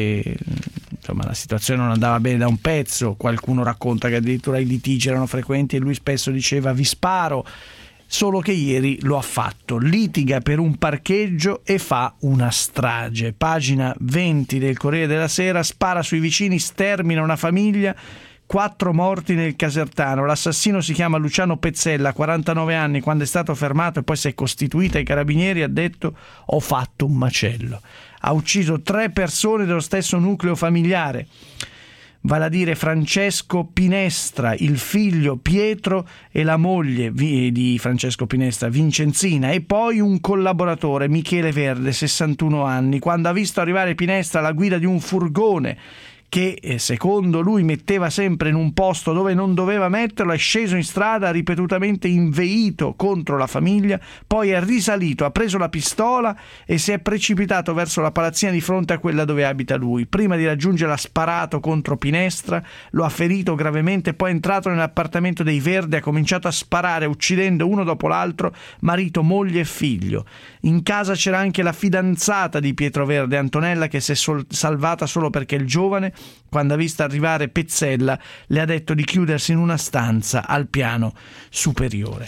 la situazione non andava bene da un pezzo. Qualcuno racconta che addirittura i litigi erano frequenti e lui spesso diceva vi sparo, solo che ieri lo ha fatto, litiga per un parcheggio e fa una strage. Pagina 20 del Corriere della Sera: spara sui vicini, stermina una famiglia, 4 morti nel casertano. L'assassino si chiama Luciano Pezzella, 49 anni. Quando è stato fermato e poi si è costituito ai carabinieri ha detto ho fatto un macello. Ha ucciso 3 persone dello stesso nucleo familiare, vale a dire Francesco Pinestra, il figlio Pietro e la moglie di Francesco Pinestra, Vincenzina, e poi un collaboratore, Michele Verde, 61 anni. Quando ha visto arrivare Pinestra alla guida di un furgone che secondo lui metteva sempre in un posto dove non doveva metterlo, è sceso in strada, ha ripetutamente inveito contro la famiglia, poi è risalito, ha preso la pistola e si è precipitato verso la palazzina di fronte a quella dove abita lui. Prima di raggiungerla ha sparato contro Pinestra, lo ha ferito gravemente, poi è entrato nell'appartamento dei Verde e ha cominciato a sparare, uccidendo uno dopo l'altro marito, moglie e figlio. In casa c'era anche la fidanzata di Pietro Verde, Antonella, che si è salvata solo perché il giovane, quando ha visto arrivare Pezzella, le ha detto di chiudersi in una stanza al piano superiore.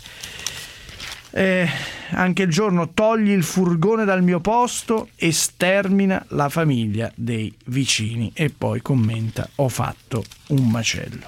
Anche il Giorno: togli il furgone dal mio posto e stermina la famiglia dei vicini, e poi commenta ho fatto un macello.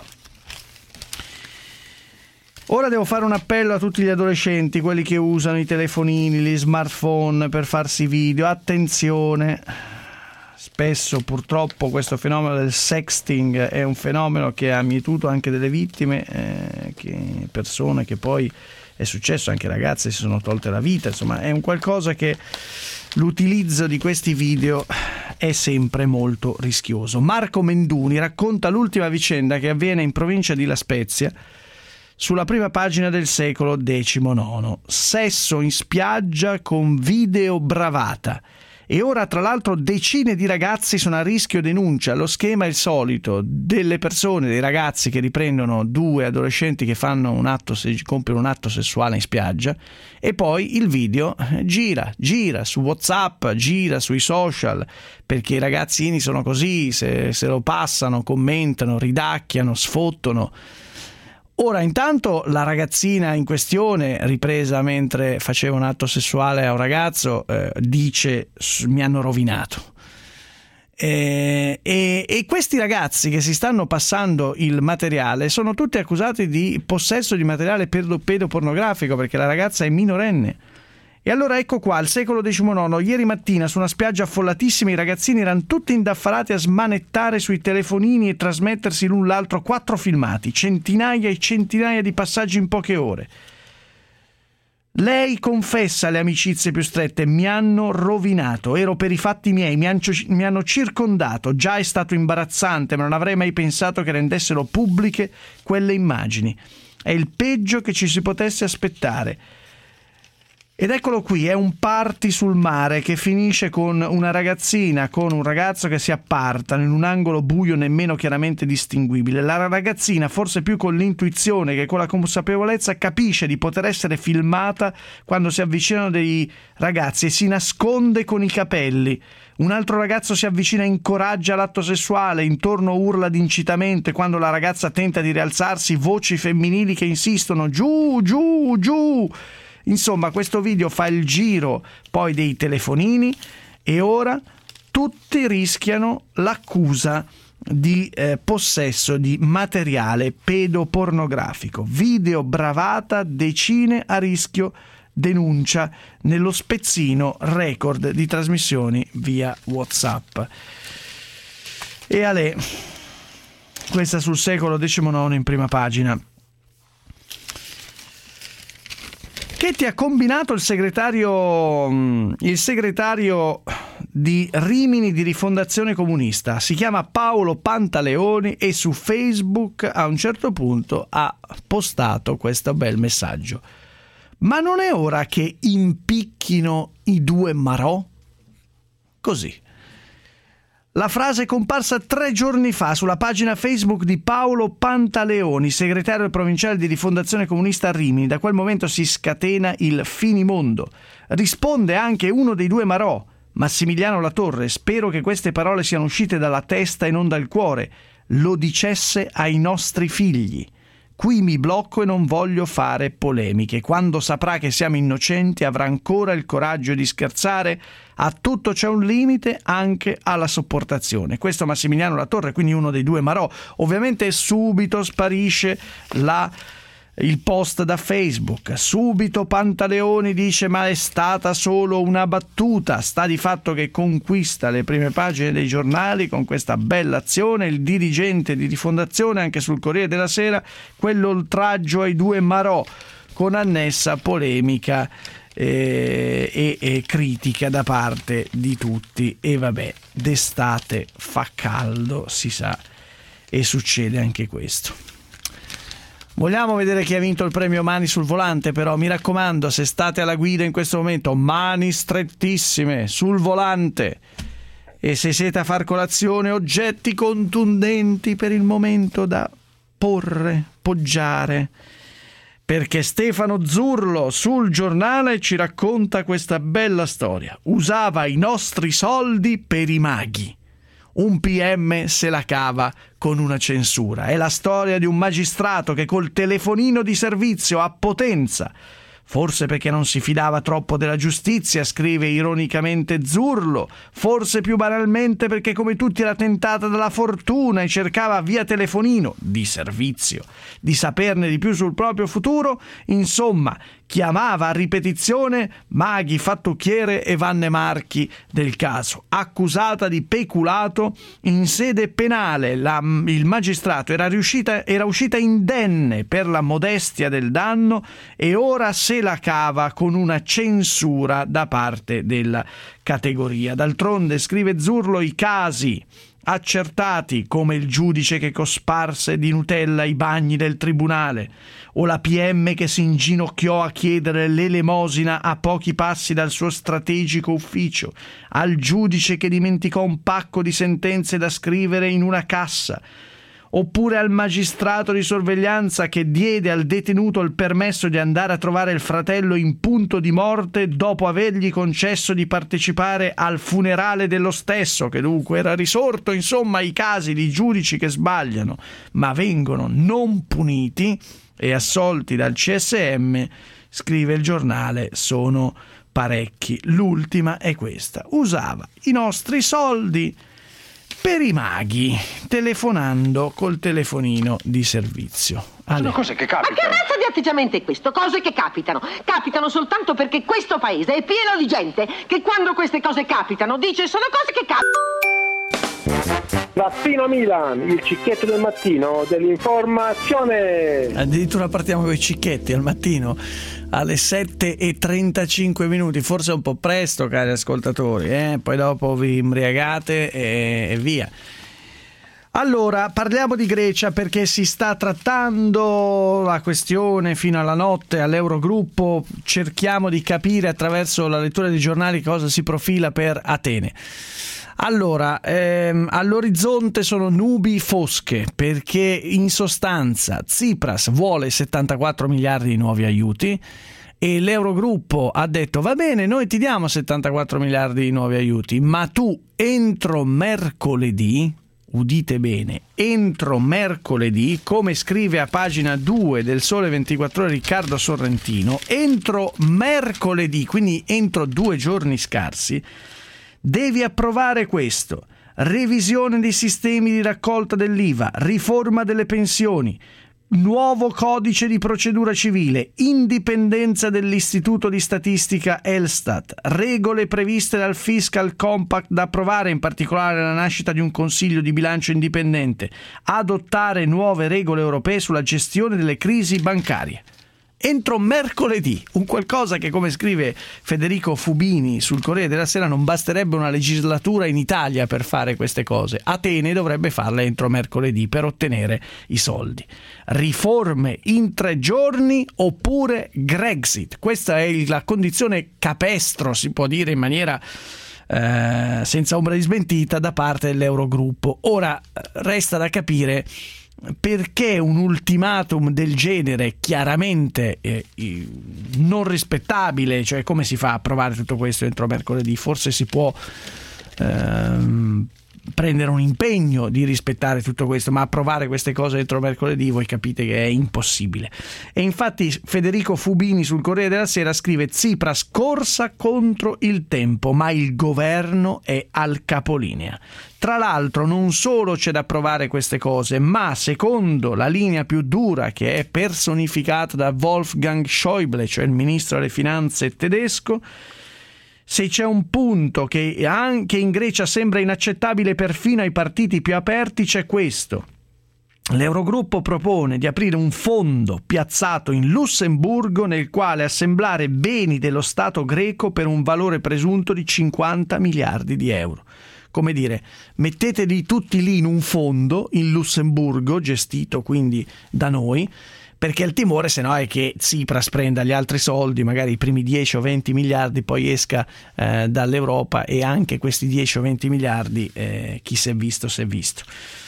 Ora devo fare un appello a tutti gli adolescenti, quelli che usano i telefonini, gli smartphone per farsi video. Attenzione, spesso purtroppo questo fenomeno del sexting è un fenomeno che ha mietuto anche delle vittime, persone che poi, è successo anche ragazze si sono tolte la vita. Insomma, è un qualcosa che l'utilizzo di questi video è sempre molto rischioso. Marco Menduni racconta l'ultima vicenda che avviene in provincia di La Spezia, sulla prima pagina del Secolo XIX. Sesso in spiaggia con video bravata. E ora, tra l'altro, decine di ragazzi sono a rischio denuncia. Lo schema è il solito: delle persone, dei ragazzi che riprendono 2 adolescenti che fanno compiono un atto sessuale in spiaggia, e poi il video gira su WhatsApp, gira sui social, perché i ragazzini sono così, se lo passano, commentano, ridacchiano, sfottono. Ora, intanto, la ragazzina in questione, ripresa mentre faceva un atto sessuale a un ragazzo, dice mi hanno rovinato. E questi ragazzi che si stanno passando il materiale sono tutti accusati di possesso di materiale pedopornografico, perché la ragazza è minorenne. E allora ecco qua, al secolo XIX, ieri mattina su una spiaggia affollatissima i ragazzini erano tutti indaffarati a smanettare sui telefonini e trasmettersi l'un l'altro 4 filmati, centinaia e centinaia di passaggi in poche ore. Lei confessa alle amicizie più strette: mi hanno rovinato, ero per i fatti miei, mi hanno circondato, già è stato imbarazzante, ma non avrei mai pensato che rendessero pubbliche quelle immagini. È il peggio che ci si potesse aspettare. Ed eccolo qui, è un party sul mare che finisce con una ragazzina, con un ragazzo che si appartano in un angolo buio nemmeno chiaramente distinguibile. La ragazzina, forse più con l'intuizione che con la consapevolezza, capisce di poter essere filmata quando si avvicinano dei ragazzi e si nasconde con i capelli. Un altro ragazzo si avvicina e incoraggia l'atto sessuale, intorno urla di incitamento e quando la ragazza tenta di rialzarsi, voci femminili che insistono: giù, giù, giù. Insomma, questo video fa il giro poi dei telefonini e ora tutti rischiano l'accusa di possesso di materiale pedopornografico. Video bravata, decine a rischio, denuncia nello spezzino record di trasmissioni via WhatsApp. E alè, questa sul secolo XIX in prima pagina. Che ti ha combinato il segretario di Rimini di Rifondazione Comunista? Si chiama Paolo Pantaleoni e su Facebook a un certo punto ha postato questo bel messaggio. Ma non è ora che impicchino i 2 Marò? Così. La frase è comparsa 3 giorni fa sulla pagina Facebook di Paolo Pantaleoni, segretario provinciale di Rifondazione Comunista a Rimini. Da quel momento si scatena il finimondo. Risponde anche uno dei 2 Marò, Massimiliano Latorre. Spero che queste parole siano uscite dalla testa e non dal cuore. Lo dicesse ai nostri figli. Qui mi blocco e non voglio fare polemiche. Quando saprà che siamo innocenti avrà ancora il coraggio di scherzare. A tutto c'è un limite, anche alla sopportazione. Questo Massimiliano Latorre, quindi uno dei 2 Marò. Ovviamente subito sparisce il post da Facebook. Subito Pantaleoni dice: ma è stata solo una battuta. Sta di fatto che conquista le prime pagine dei giornali con questa bella azione. Il dirigente di Rifondazione, anche sul Corriere della Sera, quell'oltraggio ai 2 Marò, con annessa polemica e critica da parte di tutti. E vabbè, d'estate fa caldo, si sa, e succede anche questo. Vogliamo vedere chi ha vinto il premio Mani sul volante, però mi raccomando, se state alla guida in questo momento, mani strettissime sul volante, e se siete a far colazione, oggetti contundenti per il momento da poggiare, perché Stefano Zurlo sul Giornale ci racconta questa bella storia. Usava i nostri soldi per i maghi. Un PM se la cava con una censura. È la storia di un magistrato che col telefonino di servizio a Potenza, forse perché non si fidava troppo della giustizia, scrive ironicamente Zurlo, forse più banalmente perché come tutti era tentata dalla fortuna e cercava via telefonino di servizio di saperne di più sul proprio futuro, insomma chiamava a ripetizione Maghi, fattucchiere e Vanne Marchi del caso. Accusata di peculato in sede penale, il magistrato era uscita indenne per la modestia del danno e ora se la cava con una censura da parte della categoria. D'altronde, scrive Zurlo, i casi accertati, come il giudice che cosparse di Nutella i bagni del tribunale, o la PM che si inginocchiò a chiedere l'elemosina a pochi passi dal suo strategico ufficio, al giudice che dimenticò un pacco di sentenze da scrivere in una cassa, oppure al magistrato di sorveglianza che diede al detenuto il permesso di andare a trovare il fratello in punto di morte dopo avergli concesso di partecipare al funerale dello stesso, che dunque era risorto. Insomma, i casi di giudici che sbagliano ma vengono non puniti e assolti dal CSM, scrive il Giornale, sono parecchi. L'ultima è questa: usava i nostri soldi per i maghi, telefonando col telefonino di servizio. Sono cose che capitano. Ma che razza di atteggiamento è questo? Cose che capitano. Capitano soltanto perché questo paese è pieno di gente che quando queste cose capitano dice sono cose che capitano. Mattino Milan, il cicchetto del mattino dell'informazione. Addirittura partiamo con i cicchetti al mattino alle 7:35 minuti, forse è un po' presto, cari ascoltatori, poi dopo vi imbriagate e via. Allora, parliamo di Grecia perché si sta trattando la questione fino alla notte all'Eurogruppo. Cerchiamo di capire attraverso la lettura dei giornali cosa si profila per Atene. Allora, all'orizzonte sono nubi fosche perché in sostanza Tsipras vuole 74 miliardi di nuovi aiuti e l'Eurogruppo ha detto va bene, noi ti diamo 74 miliardi di nuovi aiuti, ma tu entro mercoledì, udite bene, entro mercoledì, come scrive a pagina 2 del Sole 24 Ore Riccardo Sorrentino, entro mercoledì, quindi entro 2 giorni scarsi, devi approvare questo: revisione dei sistemi di raccolta dell'IVA, riforma delle pensioni, nuovo codice di procedura civile, indipendenza dell'Istituto di Statistica Elstat, regole previste dal Fiscal Compact da approvare, in particolare la nascita di un consiglio di bilancio indipendente, adottare nuove regole europee sulla gestione delle crisi bancarie. Entro mercoledì, un qualcosa che, come scrive Federico Fubini sul Corriere della Sera, non basterebbe una legislatura in Italia per fare queste cose. Atene dovrebbe farle entro mercoledì per ottenere i soldi. Riforme in 3 giorni oppure Grexit. Questa è la condizione capestro, si può dire in maniera senza ombra di smentita, da parte dell'Eurogruppo. Ora resta da capire perché un ultimatum del genere, chiaramente non rispettabile, cioè come si fa a approvare tutto questo entro mercoledì? Forse si può prendere un impegno di rispettare tutto questo, ma approvare queste cose entro mercoledì voi capite che è impossibile. E infatti Federico Fubini sul Corriere della Sera scrive: Tsipras corsa contro il tempo, ma il governo è al capolinea. Tra l'altro non solo c'è da approvare queste cose, ma secondo la linea più dura che è personificata da Wolfgang Schäuble, cioè il ministro delle finanze tedesco, se c'è un punto che anche in Grecia sembra inaccettabile perfino ai partiti più aperti, c'è questo. L'Eurogruppo propone di aprire un fondo piazzato in Lussemburgo nel quale assemblare beni dello Stato greco per un valore presunto di 50 miliardi di euro. Come dire, metteteli tutti lì in un fondo in Lussemburgo, gestito quindi da noi, perché il timore se no è che Tsipras prenda gli altri soldi, magari i primi 10 o 20 miliardi, poi esca dall'Europa e anche questi 10 o 20 miliardi chi si è visto si è visto.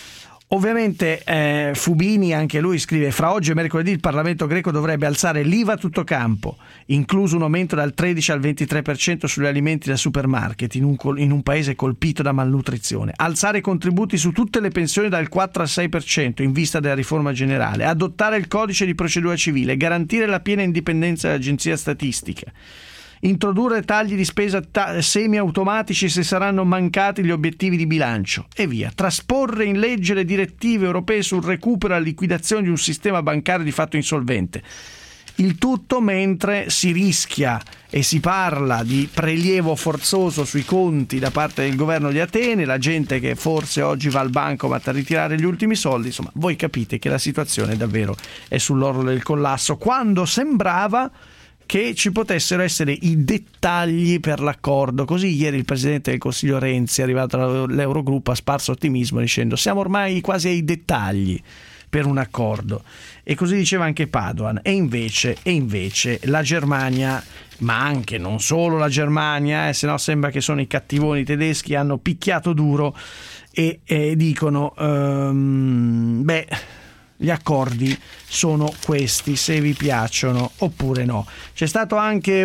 Ovviamente Fubini anche lui scrive: fra oggi e mercoledì il Parlamento greco dovrebbe alzare l'IVA a tutto campo, incluso un aumento dal 13 al 23% sugli alimenti da supermarket in un paese colpito da malnutrizione, alzare i contributi su tutte le pensioni dal 4 al 6% in vista della riforma generale, adottare il codice di procedura civile, garantire la piena indipendenza dell'agenzia statistica, introdurre tagli di spesa semi-automatici se saranno mancati gli obiettivi di bilancio e via, trasporre in legge le direttive europee sul recupero e la liquidazione di un sistema bancario di fatto insolvente. Il tutto mentre si rischia e si parla di prelievo forzoso sui conti da parte del governo di Atene, la gente che forse oggi va al bancomat a ritirare gli ultimi soldi. Insomma, voi capite che la situazione davvero è sull'orlo del collasso, quando sembrava che ci potessero essere i dettagli per l'accordo. Così ieri il Presidente del Consiglio Renzi, arrivato all'Eurogruppo, ha sparso ottimismo dicendo siamo ormai quasi ai dettagli per un accordo, e così diceva anche Padoan. E invece la Germania, ma anche non solo la Germania, se no sembra che sono i cattivoni tedeschi, hanno picchiato duro e dicono gli accordi sono questi, se vi piacciono oppure no. C'è stato anche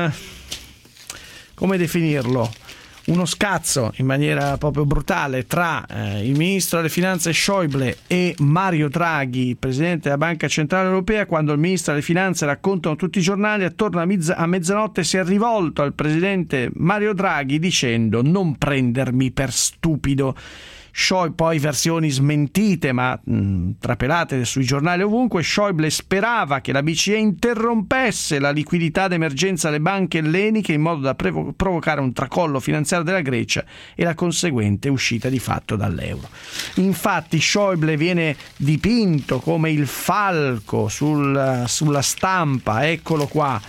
come definirlo, uno scazzo in maniera proprio brutale tra il ministro delle finanze Schäuble e Mario Draghi, presidente della Banca Centrale Europea, quando il ministro delle finanze, raccontano tutti i giornali, attorno a mezzanotte si è rivolto al presidente Mario Draghi dicendo: non prendermi per stupido. poi versioni smentite ma trapelate sui giornali ovunque. Schäuble sperava che la BCE interrompesse la liquidità d'emergenza alle banche elleniche in modo da provocare un tracollo finanziario della Grecia e la conseguente uscita di fatto dall'euro. Infatti Schäuble viene dipinto come il falco sulla stampa, eccolo qua.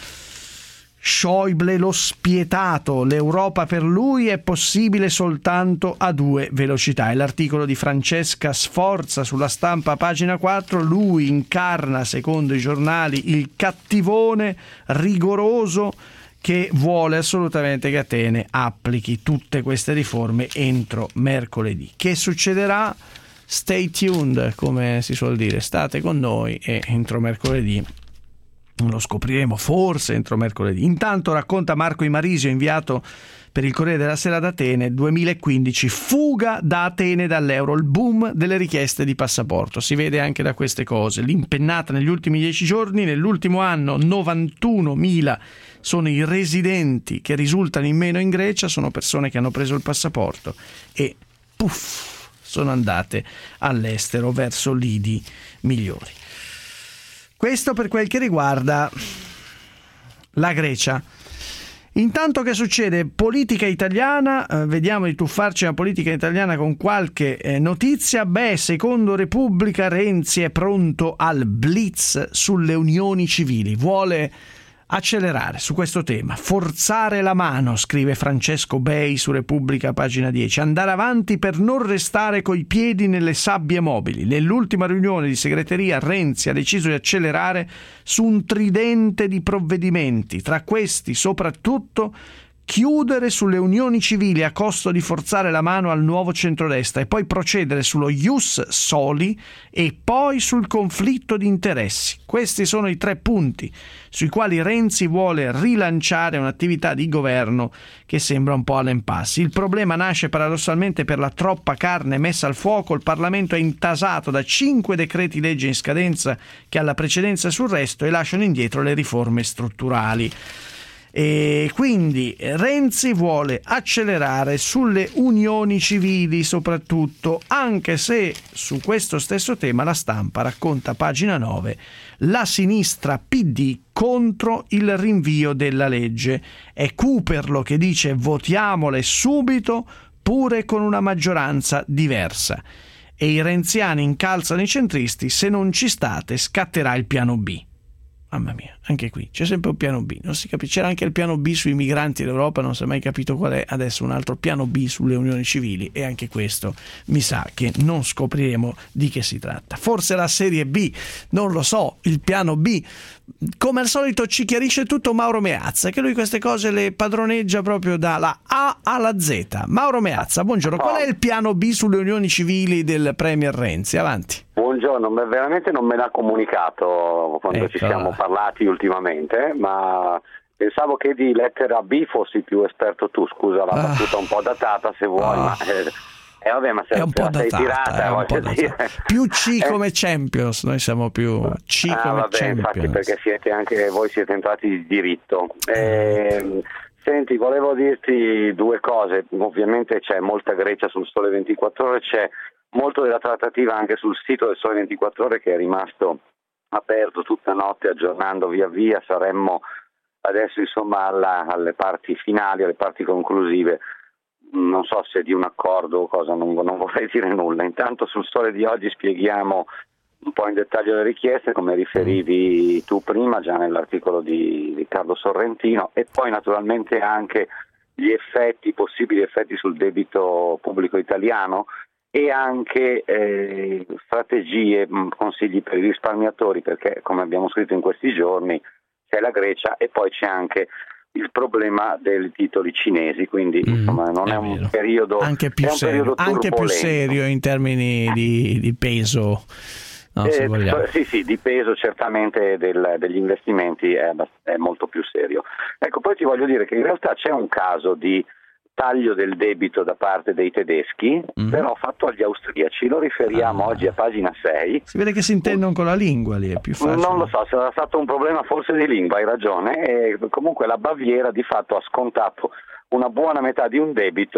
Schäuble lo spietato, l'Europa per lui è possibile soltanto a 2 velocità. È l'articolo di Francesca Sforza sulla Stampa, pagina 4. Lui incarna, secondo i giornali, il cattivone rigoroso che vuole assolutamente che Atene applichi tutte queste riforme entro mercoledì. Che succederà? Stay tuned, come si suol dire, state con noi e entro mercoledì lo scopriremo, forse entro mercoledì. Intanto racconta Marco Imarisio, inviato per il Corriere della Sera d'Atene, 2015, fuga da Atene dall'euro, il boom delle richieste di passaporto. Si vede anche da queste cose, l'impennata negli ultimi 10 giorni, nell'ultimo anno 91.000 sono i residenti che risultano in meno in Grecia, sono persone che hanno preso il passaporto e puff, sono andate all'estero verso lidi migliori. Questo per quel che riguarda la Grecia. Intanto che succede? Politica italiana, vediamo di tuffarci una politica italiana con qualche notizia. Secondo Repubblica, Renzi è pronto al blitz sulle unioni civili, vuole accelerare su questo tema, forzare la mano, scrive Francesco Bei su Repubblica, pagina 10, andare avanti per non restare coi piedi nelle sabbie mobili. Nell'ultima riunione di segreteria Renzi ha deciso di accelerare su un tridente di provvedimenti, tra questi soprattutto chiudere sulle unioni civili a costo di forzare la mano al nuovo centrodestra e poi procedere sullo ius soli e poi sul conflitto di interessi. Questi sono i 3 punti sui quali Renzi vuole rilanciare un'attività di governo che sembra un po' all'impasse. Il problema nasce paradossalmente per la troppa carne messa al fuoco. Il Parlamento è intasato da 5 decreti legge in scadenza che hanno la precedenza sul resto e lasciano indietro le riforme strutturali. E quindi Renzi vuole accelerare sulle unioni civili soprattutto, anche se su questo stesso tema La Stampa racconta, pagina 9, la sinistra PD contro il rinvio della legge. È Cooperlo che dice votiamole subito pure con una maggioranza diversa. E i renziani incalzano i centristi, se non ci state scatterà il piano B. Mamma mia, anche qui c'è sempre un piano B, non si capisce. C'era anche il piano B sui migranti d'Europa, non si è mai capito qual è. Adesso un altro piano B sulle unioni civili e anche questo mi sa che non scopriremo di che si tratta. Forse la serie B, non lo so, il piano B. Come al solito ci chiarisce tutto Mauro Meazza, che lui queste cose le padroneggia proprio dalla A alla Z. Mauro Meazza, buongiorno. Qual è il piano B sulle unioni civili del Premier Renzi? Avanti. Buongiorno, veramente non me l'ha comunicato quando ci siamo parlati ultimamente, ma pensavo che di lettera B fossi più esperto tu. Scusa la battuta un po' datata se vuoi, ma vabbè, ma è un po' sei datata, tirata, più C come Champions, noi siamo più C come Champions. Infatti, perché voi siete entrati di diritto. Senti, volevo dirti 2 cose. Ovviamente c'è molta Grecia sul Sole 24 Ore, c'è molto della trattativa anche sul sito del Sole 24 Ore che è rimasto aperto tutta notte, aggiornando via via. Saremmo adesso insomma alle parti finali, alle parti conclusive. Non so se di un accordo o cosa, non vorrei dire nulla. Intanto sul Sole di oggi spieghiamo un po' in dettaglio le richieste, come riferivi tu prima già nell'articolo di Riccardo Sorrentino, e poi naturalmente anche gli possibili effetti sul debito pubblico italiano e anche strategie, consigli per i risparmiatori, perché come abbiamo scritto in questi giorni c'è la Grecia e poi c'è anche il problema dei titoli cinesi, quindi insomma non è un periodo anche più serio, anche più serio in termini di peso. No, sì, di peso certamente degli investimenti è molto più serio. Ecco, poi ti voglio dire che in realtà c'è un caso di taglio del debito da parte dei tedeschi, però fatto agli austriaci. Lo riferiamo oggi a pagina 6. Si vede che si intendono con la lingua, lì è più facile. Non lo so, sarà stato un problema forse di lingua, hai ragione. E comunque la Baviera di fatto ha scontato una buona metà di un debito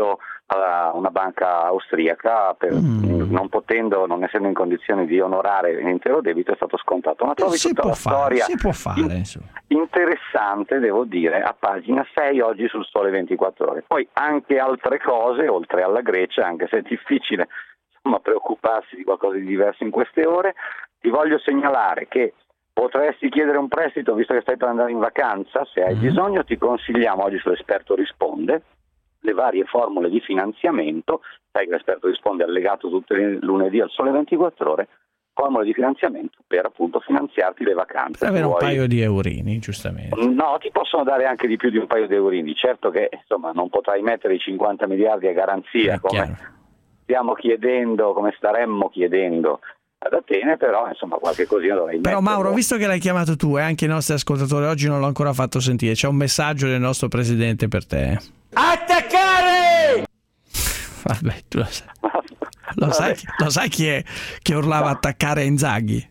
a una banca austriaca, non essendo in condizioni di onorare l'intero debito, è stato scontato. Ma trovi tutta la storia si può fare, interessante, devo dire, a pagina 6 oggi sul Sole 24 Ore. Poi anche altre cose, oltre alla Grecia, anche se è difficile preoccuparsi di qualcosa di diverso in queste ore. Ti voglio segnalare che potresti chiedere un prestito, visto che stai per andare in vacanza. Se hai bisogno, ti consigliamo oggi sull'Esperto Risponde le varie formule di finanziamento. Sai che l'Esperto Risponde è allegato tutti i lunedì al Sole 24 Ore, formule di finanziamento per appunto finanziarti le vacanze. Per avere un paio di eurini, giustamente. No, ti possono dare anche di più di un paio di eurini. Certo che insomma non potrai mettere i 50 miliardi a garanzia come stiamo chiedendo, come staremmo chiedendo ad Atene, però insomma qualche cosina dovrei mettere. Però Mauro, visto che l'hai chiamato tu e anche i nostri ascoltatori, oggi non l'ho ancora fatto sentire, c'è un messaggio del nostro presidente per te. Attaccare! Vabbè, tu lo sai chi è che urlava attaccare Inzaghi?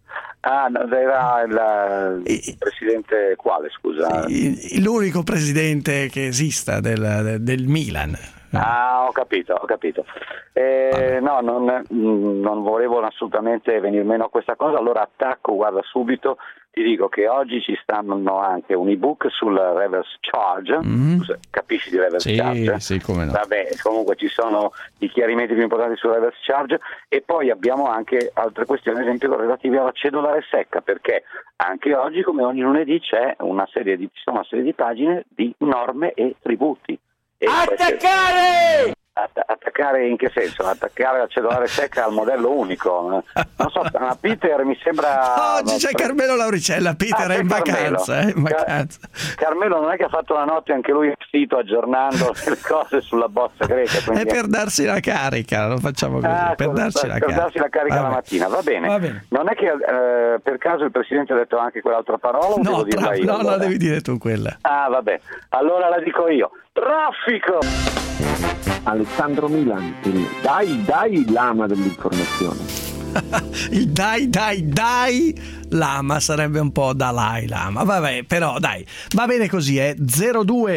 Era il presidente quale, scusa? L'unico presidente che esista del Milan. Ho capito. No, non volevo assolutamente venir meno a questa cosa, allora attacco, guarda, subito. Ti dico che oggi ci stanno anche un ebook sul reverse charge. Capisci di reverse charge? Sì, come no. Vabbè, comunque ci sono i chiarimenti più importanti sul reverse charge, e poi abbiamo anche altre questioni, ad esempio relative alla cedolare secca, perché anche oggi, come ogni lunedì, c'è una serie di pagine di norme e tributi. Attaccare! Attaccare in che senso? Attaccare la cedolare secca al modello unico? Non so, Peter mi sembra... Oggi c'è Carmelo Lauricella, Peter è in vacanza. Carmelo non è che ha fatto la notte anche lui sito aggiornando le cose sulla bozza greca. Quindi... È per darsi la carica, lo facciamo così, per darsi la carica la mattina, va bene. Non è che per caso il Presidente ha detto anche quell'altra parola? No, devo dirla io? No, la devi dire tu quella. Vabbè, allora la dico io. Traffico! Alessandro Milan, il dai lama dell'informazione. Il dai lama sarebbe un po' Dalai Lama. Vabbè, però dai, va bene così, 02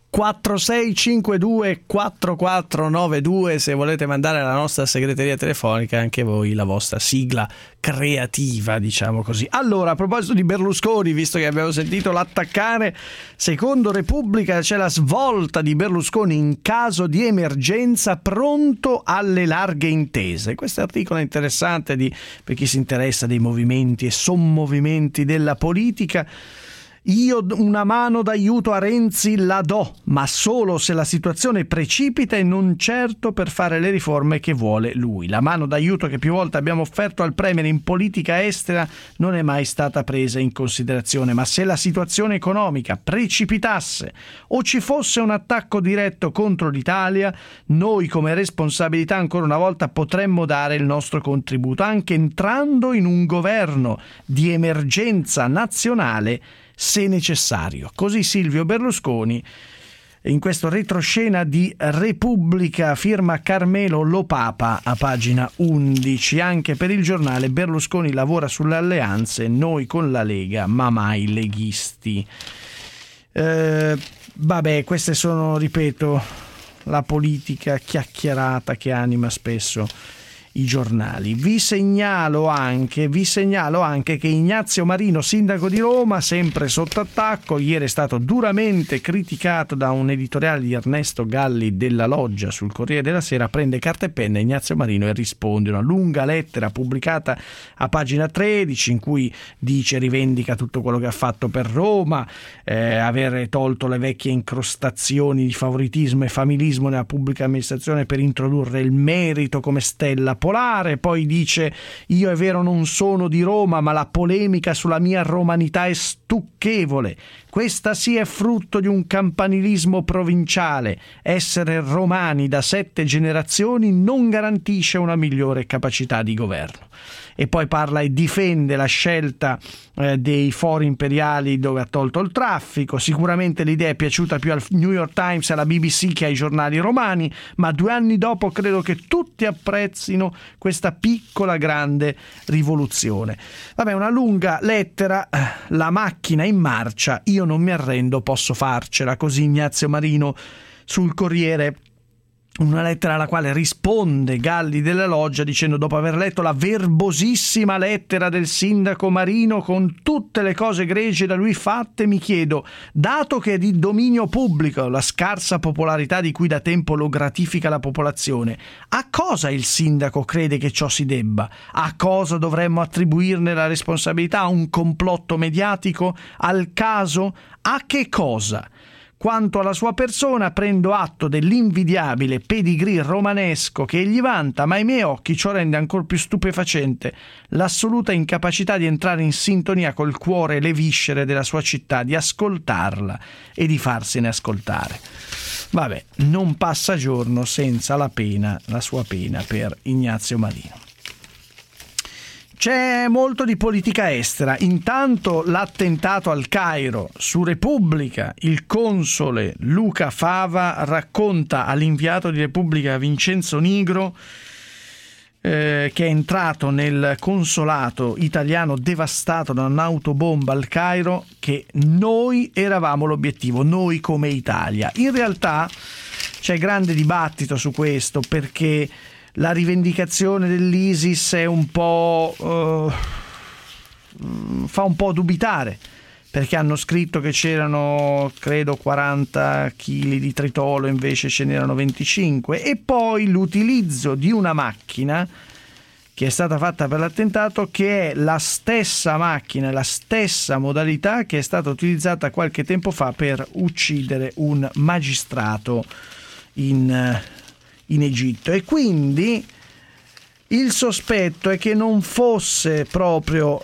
4652 4492 se volete mandare alla nostra segreteria telefonica anche voi la vostra sigla creativa, diciamo così. Allora, a proposito di Berlusconi, visto che abbiamo sentito l'attaccare, secondo Repubblica c'è la svolta di Berlusconi in caso di emergenza, pronto alle larghe intese. Questo articolo è interessante per chi si interessa dei movimenti e sommovimenti della politica. Io una mano d'aiuto a Renzi la do, ma solo se la situazione precipita e non certo per fare le riforme che vuole lui. La mano d'aiuto che più volte abbiamo offerto al Premier in politica estera non è mai stata presa in considerazione, ma se la situazione economica precipitasse o ci fosse un attacco diretto contro l'Italia, noi come responsabilità ancora una volta potremmo dare il nostro contributo, anche entrando in un governo di emergenza nazionale se necessario. Così Silvio Berlusconi in questo retroscena di Repubblica, firma Carmelo Lopapa a pagina 11. Anche per il giornale Berlusconi lavora sulle alleanze, noi con la Lega ma mai leghisti. Vabbè, queste sono, ripeto, la politica chiacchierata che anima spesso i giornali. Vi segnalo anche che Ignazio Marino, sindaco di Roma, sempre sotto attacco. Ieri è stato duramente criticato da un editoriale di Ernesto Galli della Loggia sul Corriere della Sera. Prende carta e penna Ignazio Marino e risponde una lunga lettera pubblicata a pagina 13 in cui rivendica tutto quello che ha fatto per Roma, aver tolto le vecchie incrostazioni di favoritismo e familismo nella pubblica amministrazione per introdurre il merito come stella polare. Poi dice: io è vero non sono di Roma, ma la polemica sulla mia romanità è stucchevole. Questa sì è frutto di un campanilismo provinciale. Essere romani da 7 generazioni non garantisce una migliore capacità di governo. E poi parla e difende la scelta dei fori imperiali dove ha tolto il traffico. Sicuramente l'idea è piaciuta più al New York Times e alla BBC che ai giornali romani, ma 2 anni dopo credo che tutti apprezzino questa piccola grande rivoluzione. Vabbè, una lunga lettera, la macchina in marcia, io non mi arrendo, posso farcela, così Ignazio Marino sul Corriere una lettera alla quale risponde Galli della Loggia dicendo: dopo aver letto la verbosissima lettera del sindaco Marino con tutte le cose egregie da lui fatte, mi chiedo, dato che è di dominio pubblico la scarsa popolarità di cui da tempo lo gratifica la popolazione, a cosa il sindaco crede che ciò si debba? A cosa dovremmo attribuirne la responsabilità? A un complotto mediatico? Al caso? A che cosa? Quanto alla sua persona, prendo atto dell'invidiabile pedigree romanesco che egli vanta, ma ai miei occhi ciò rende ancor più stupefacente l'assoluta incapacità di entrare in sintonia col cuore e le viscere della sua città, di ascoltarla e di farsene ascoltare. Vabbè, non passa giorno senza la sua pena per Ignazio Marino. C'è molto di politica estera. Intanto l'attentato al Cairo. Su Repubblica il console Luca Fava racconta all'inviato di Repubblica Vincenzo Nigro che è entrato nel consolato italiano devastato da un'autobomba al Cairo, che noi eravamo l'obiettivo, noi come Italia. In realtà c'è grande dibattito su questo, perché la rivendicazione dell'ISIS è un po' fa un po' dubitare, perché hanno scritto che c'erano credo 40 kg di tritolo, invece ce n'erano 25, e poi l'utilizzo di una macchina che è stata fatta per l'attentato, che è la stessa macchina, la stessa modalità che è stata utilizzata qualche tempo fa per uccidere un magistrato in Egitto. E quindi il sospetto è che non fosse proprio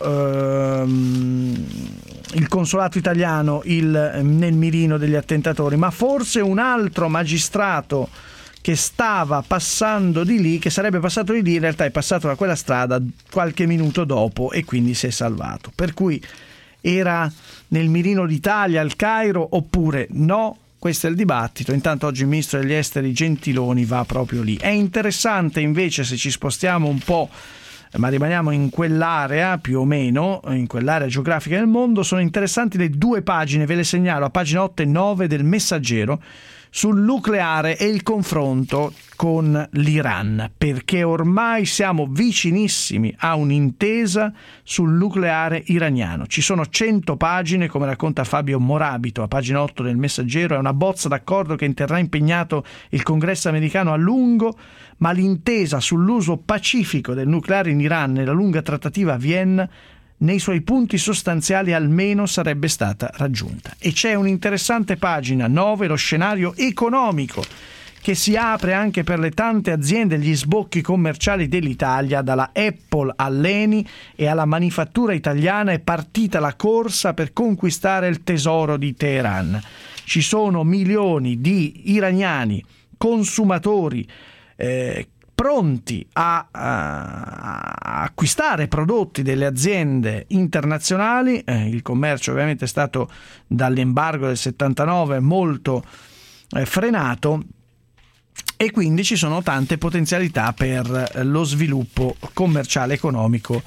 il consolato italiano nel mirino degli attentatori, ma forse un altro magistrato che stava passando di lì, che sarebbe passato di lì, in realtà è passato da quella strada qualche minuto dopo e quindi si è salvato. Per cui era nel mirino d'Italia al Cairo oppure no? Questo è il dibattito. Intanto oggi il ministro degli esteri Gentiloni va proprio lì. È interessante invece, se ci spostiamo un po', ma rimaniamo in quell'area più o meno, in quell'area geografica del mondo, sono interessanti le due pagine, ve le segnalo, a pagina 8 e 9 del Messaggero, sul nucleare e il confronto con l'Iran, perché ormai siamo vicinissimi a un'intesa sul nucleare iraniano. Ci sono 100 pagine, come racconta Fabio Morabito a pagina 8 del Messaggero. È una bozza d'accordo che terrà impegnato il Congresso americano a lungo, ma l'intesa sull'uso pacifico del nucleare in Iran nella lunga trattativa a Vienna, nei suoi punti sostanziali almeno, sarebbe stata raggiunta. E c'è un'interessante pagina 9, lo scenario economico, che si apre anche per le tante aziende, gli sbocchi commerciali dell'Italia. Dalla Apple all'Eni e alla manifattura italiana è partita la corsa per conquistare il tesoro di Teheran. Ci sono milioni di iraniani consumatori pronti a acquistare prodotti delle aziende internazionali. Il commercio ovviamente è stato dall'embargo del 79 molto frenato, e quindi ci sono tante potenzialità per lo sviluppo commerciale economico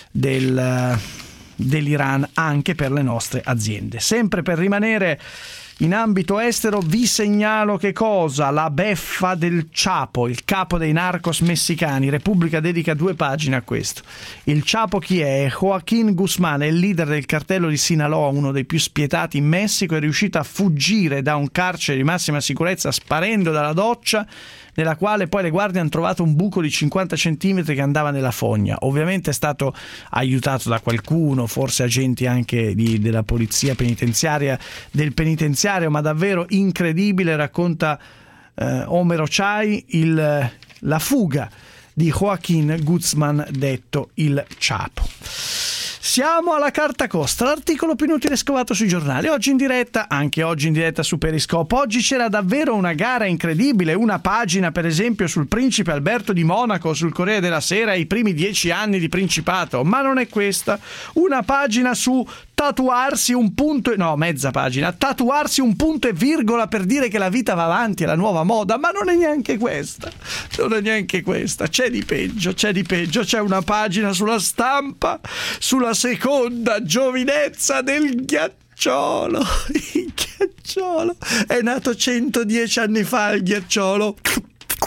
dell'Iran anche per le nostre aziende. Sempre per rimanere in ambito estero, vi segnalo che cosa? La beffa del Chapo, il capo dei narcos messicani. Repubblica dedica 2 pagine a questo. Il Chapo chi è? Joaquín Guzmán è il leader del cartello di Sinaloa, uno dei più spietati in Messico. È riuscito a fuggire da un carcere di massima sicurezza sparendo dalla doccia, nella quale poi le guardie hanno trovato un buco di 50 centimetri che andava nella fogna. Ovviamente è stato aiutato da qualcuno, forse agenti anche della polizia penitenziaria, del penitenziario, ma davvero incredibile. Racconta Omero Chai la fuga di Joaquín Guzmán, detto il Chapo. Siamo alla carta costa, l'articolo più inutile scovato sui giornali. Oggi in diretta, anche oggi in diretta su Periscope. Oggi c'era davvero una gara incredibile, una pagina per esempio sul principe Alberto di Monaco, sul Corriere della Sera, i primi 10 anni di principato, ma non è questa. Una pagina su tatuarsi un punto, no, mezza pagina, tatuarsi un punto e virgola per dire che la vita va avanti, è la nuova moda, ma non è neanche questa, non è neanche questa, c'è di peggio, c'è una pagina sulla Stampa, sulla seconda giovinezza del ghiacciolo. Il ghiacciolo è nato 110 anni fa, il ghiacciolo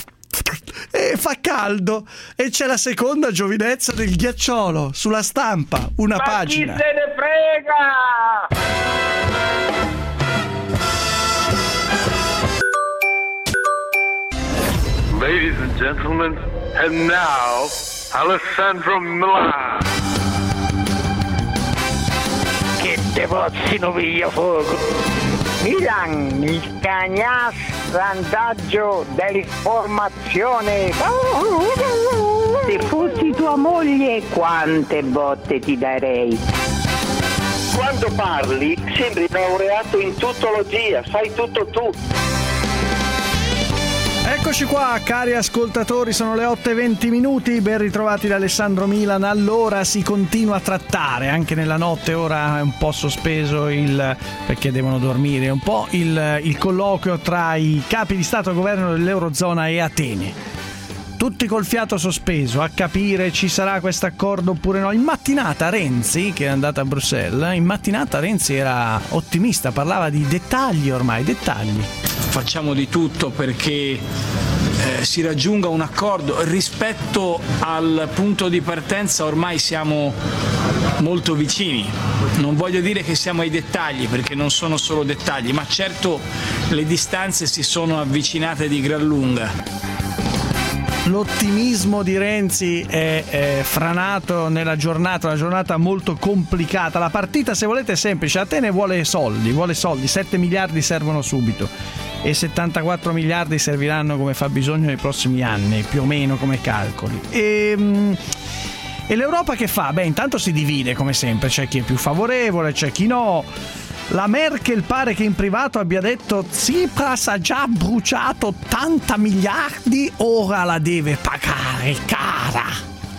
che fa caldo e c'è la seconda giovinezza del ghiacciolo sulla stampa, una pagina. Chi se ne frega? Ladies and gentlemen, and now Alessandro Milan. Che te pozzino via fuoco. Milan, il cagnasandaggio dell'informazione. Se fossi tua moglie, quante botte ti darei. Quando parli sembri laureato in tuttologia, sai tutto tu. Eccoci qua, cari ascoltatori, sono le 8:20, ben ritrovati da Alessandro Milan. Allora si continua a trattare, anche nella notte, ora è un po' sospeso perché devono dormire, un po' il colloquio tra i capi di Stato e Governo dell'Eurozona e Atene. Tutti col fiato sospeso, a capire ci sarà questo accordo oppure no. In mattinata Renzi, che è andato a Bruxelles, era ottimista, parlava di dettagli ormai, dettagli. Facciamo di tutto perché si raggiunga un accordo. Rispetto al punto di partenza ormai siamo molto vicini. Non voglio dire che siamo ai dettagli, perché non sono solo dettagli, ma certo le distanze si sono avvicinate di gran lunga. L'ottimismo di Renzi è franato nella giornata, una giornata molto complicata. La partita, se volete, è semplice. Atene vuole soldi, 7 miliardi servono subito e 74 miliardi serviranno come fabbisogno nei prossimi anni, più o meno come calcoli. E l'Europa che fa? Beh, intanto si divide come sempre, c'è chi è più favorevole, c'è chi no. La Merkel pare che in privato abbia detto Tsipras ha già bruciato 80 miliardi, ora la deve pagare cara.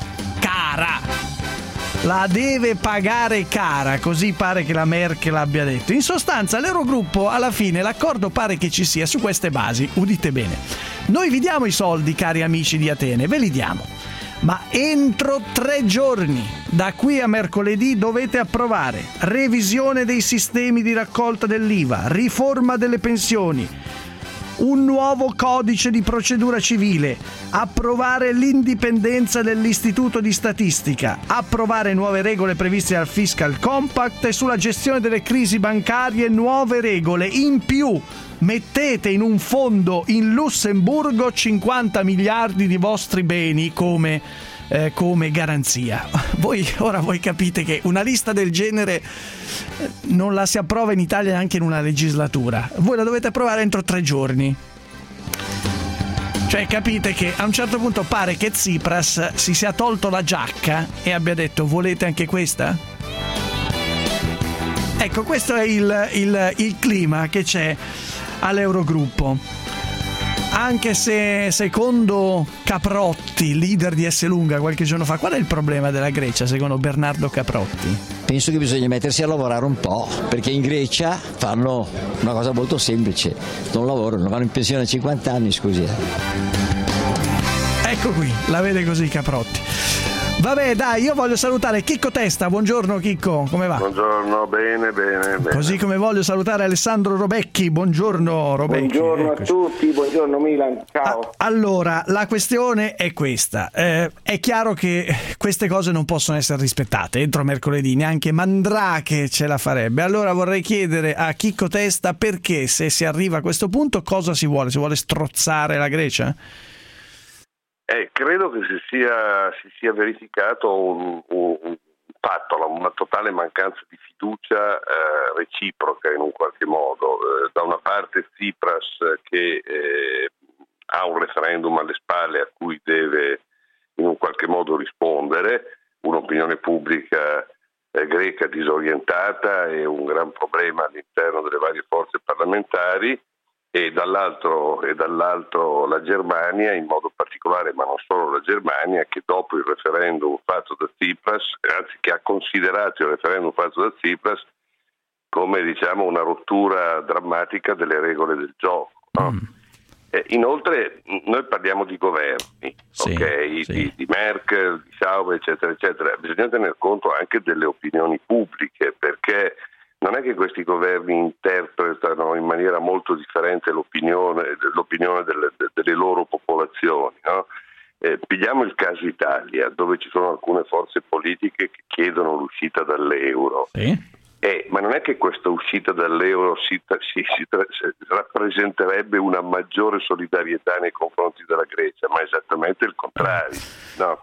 La deve pagare cara, così pare che la Merkel abbia detto. In sostanza l'Eurogruppo, alla fine l'accordo pare che ci sia su queste basi, udite bene. Noi vi diamo i soldi, cari amici di Atene, ve li diamo. Ma entro 3 giorni, da qui a mercoledì, dovete approvare revisione dei sistemi di raccolta dell'IVA, riforma delle pensioni, un nuovo codice di procedura civile, approvare l'indipendenza dell'Istituto di Statistica, approvare nuove regole previste dal Fiscal Compact e sulla gestione delle crisi bancarie nuove regole. In più, mettete in un fondo in Lussemburgo 50 miliardi di vostri beni come garanzia. Voi capite che una lista del genere non la si approva in Italia neanche in una legislatura. Voi la dovete approvare entro 3 giorni. Cioè, capite che a un certo punto pare che Tsipras si sia tolto la giacca e abbia detto: volete anche questa? Ecco, questo è il clima che c'è all'Eurogruppo. Anche se secondo Caprotti, leader di Esselunga qualche giorno fa, qual è il problema della Grecia secondo Bernardo Caprotti? Penso che bisogna mettersi a lavorare un po', perché in Grecia fanno una cosa molto semplice, non lavorano, vanno in pensione a 50 anni, scusi. Ecco qui, la vede così Caprotti. Vabbè, dai, io voglio salutare Chicco Testa. Buongiorno Chicco, come va? Buongiorno, bene. Così come voglio salutare Alessandro Robecchi. Buongiorno Robecchi. Buongiorno a tutti, buongiorno Milan, ciao. Allora, la questione è questa. È chiaro che queste cose non possono essere rispettate entro mercoledì, neanche Mandrake ce la farebbe. Allora vorrei chiedere a Chicco Testa perché, se si arriva a questo punto, cosa si vuole? Si vuole strozzare la Grecia? Credo che si sia verificato un fatto, una totale mancanza di fiducia reciproca in un qualche modo. Da una parte Tsipras che ha un referendum alle spalle a cui deve in un qualche modo rispondere, un'opinione pubblica greca disorientata e un gran problema all'interno delle varie forze parlamentari. E dall'altro la Germania, in modo particolare, ma non solo la Germania, che dopo il referendum fatto da Tsipras, anzi che ha considerato il referendum fatto da Tsipras come una rottura drammatica delle regole del gioco. No? Inoltre noi parliamo di governi, sì. Di Merkel, di Schäuble, eccetera, eccetera. Bisogna tener conto anche delle opinioni pubbliche, perché non è che questi governi interpretano in maniera molto differente l'opinione delle loro popolazioni, no? Pigliamo il caso Italia, dove ci sono alcune forze politiche che chiedono l'uscita dall'euro. Sì. Ma non è che questa uscita dall'euro si rappresenterebbe una maggiore solidarietà nei confronti della Grecia, ma esattamente il contrario, no?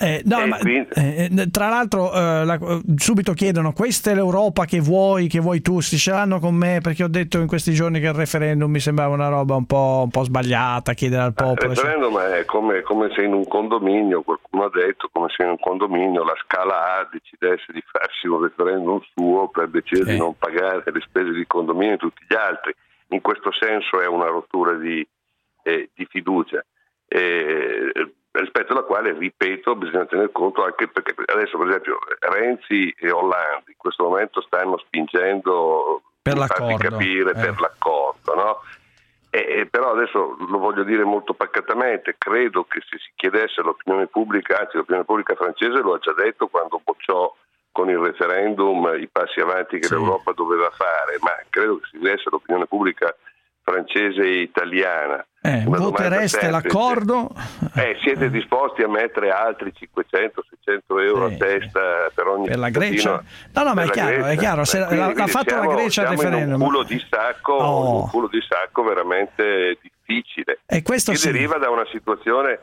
Tra l'altro subito chiedono: questa è l'Europa che vuoi tu? Si ce l'hanno con me? Perché ho detto in questi giorni che il referendum mi sembrava una roba un po' sbagliata, chiedere al popolo. Il referendum è come se in un condominio, qualcuno ha detto, come se in un condominio la scala A decidesse di farsi un referendum suo per decidere di non pagare le spese di condominio e tutti gli altri. In questo senso è una rottura di fiducia. Rispetto alla quale, ripeto, bisogna tener conto anche perché adesso, per esempio, Renzi e Hollande in questo momento stanno spingendo per farsi capire per l'accordo, no? Però adesso lo voglio dire molto pacatamente, credo che se si chiedesse all'opinione pubblica, anzi l'opinione pubblica francese lo ha già detto quando bocciò con il referendum i passi avanti che l'Europa doveva fare, ma credo che si chiedesse all'opinione pubblica francese e italiana. Votereste l'accordo? Siete disposti a mettere altri 500-600 euro a testa per ogni per la Grecia? No, ma è chiaro. Se l'ha fatto la Grecia al referendum. Un culo di sacco veramente difficile. E questo che deriva da una situazione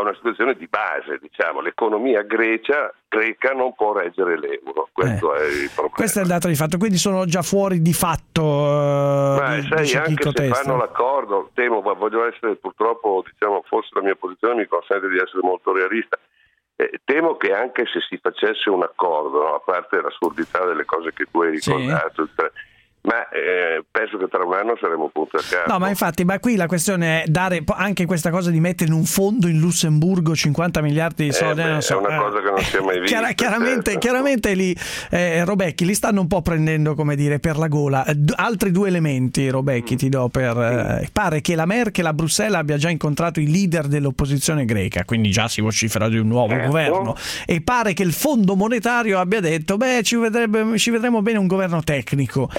di base, diciamo, l'economia greca non può reggere l'euro, questo è il problema. Questo è il dato di fatto, quindi sono già fuori di fatto. Anche se fanno l'accordo, temo, ma voglio essere purtroppo, diciamo, forse la mia posizione mi consente di essere molto realista. Temo che anche se si facesse un accordo, no, a parte l'assurdità delle cose che tu hai ricordato, ma penso che tra un anno saremo punto a capo. No, ma infatti, qui la questione è dare anche questa cosa di mettere in un fondo in Lussemburgo 50 miliardi di soldi. È una cosa che non si è mai vista. Chiaramente lì Robecchi li stanno un po' prendendo, come dire, per la gola. Altri due elementi, Robecchi, ti do pare che la Merkel a Bruxelles abbia già incontrato i leader dell'opposizione greca, quindi già si vocifera di un nuovo governo, e pare che il Fondo Monetario abbia detto ci vedremo bene un governo tecnico.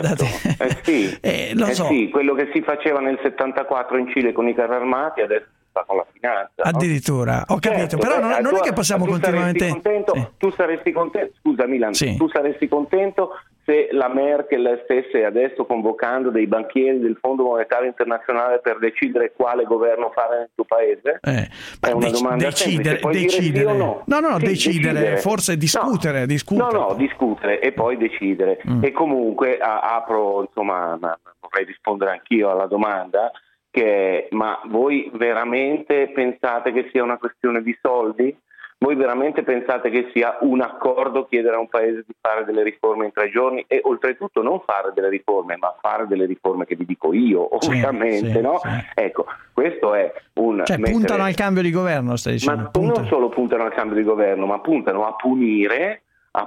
Sì, quello che si faceva nel 74 in Cile con i carri armati adesso si fa con la finanza. Addirittura, ho capito, però non è che possiamo continuamente. Tu saresti contento, scusa Milan, tu saresti contento se la Merkel stesse adesso convocando dei banchieri del Fondo Monetario Internazionale per decidere quale governo fare nel tuo paese? È una domanda semplice. Decidere. No, decidere, forse discutere. No, discutere e poi decidere. E comunque apro, insomma, vorrei rispondere anch'io alla domanda, ma voi veramente pensate che sia una questione di soldi? Voi veramente pensate che sia un accordo chiedere a un paese di fare delle riforme in 3 giorni e oltretutto non fare delle riforme, ma fare delle riforme che vi dico io, ovviamente, no? Sì. Ecco, questo è puntano al cambio di governo, stai dicendo? Ma non solo puntano al cambio di governo, ma puntano a punire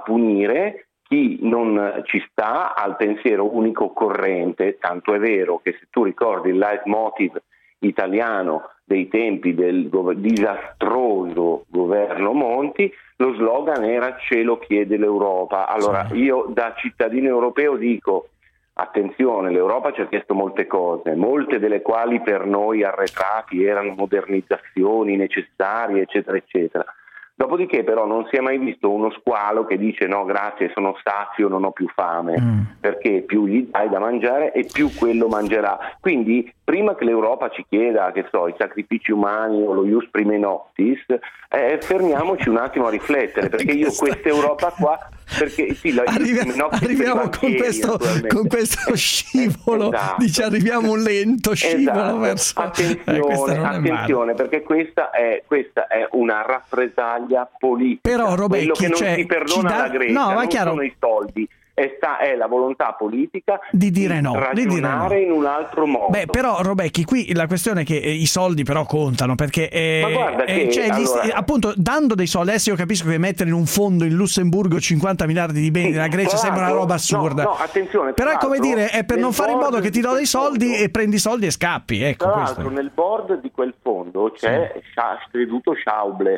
chi non ci sta al pensiero unico corrente, tanto è vero che se tu ricordi il leitmotiv italiano dei tempi del disastroso governo Monti, lo slogan era "ce lo chiede l'Europa". Allora io da cittadino europeo dico: attenzione, l'Europa ci ha chiesto molte cose, molte delle quali per noi arretrati erano modernizzazioni necessarie, eccetera eccetera. Dopodiché però non si è mai visto uno squalo che dice no grazie, sono sazio, non ho più fame, perché più gli dai da mangiare e più quello mangerà. Quindi prima che l'Europa ci chieda, che so, i sacrifici umani o lo ius prime noctis, fermiamoci un attimo a riflettere, perché io questa Europa qua, perché arriviamo con questo scivolo, dice arriviamo un lento scivolo verso attenzione, perché questa è una rappresaglia politica. Però Robecchi, quello che non si perdona alla Grecia non sono i soldi, è la volontà politica di dire no, ragionare in un altro modo. Però Robecchi, qui la questione è che i soldi però contano, perché appunto dando dei soldi, adesso io capisco che mettere in un fondo in Lussemburgo 50 miliardi di beni della Grecia sembra una roba assurda. No, attenzione, però è come dire, è per non fare in modo che ti do dei soldi e prendi i soldi e scappi. Ecco, tra l'altro nel board di quel fondo c'è creduto Schäuble,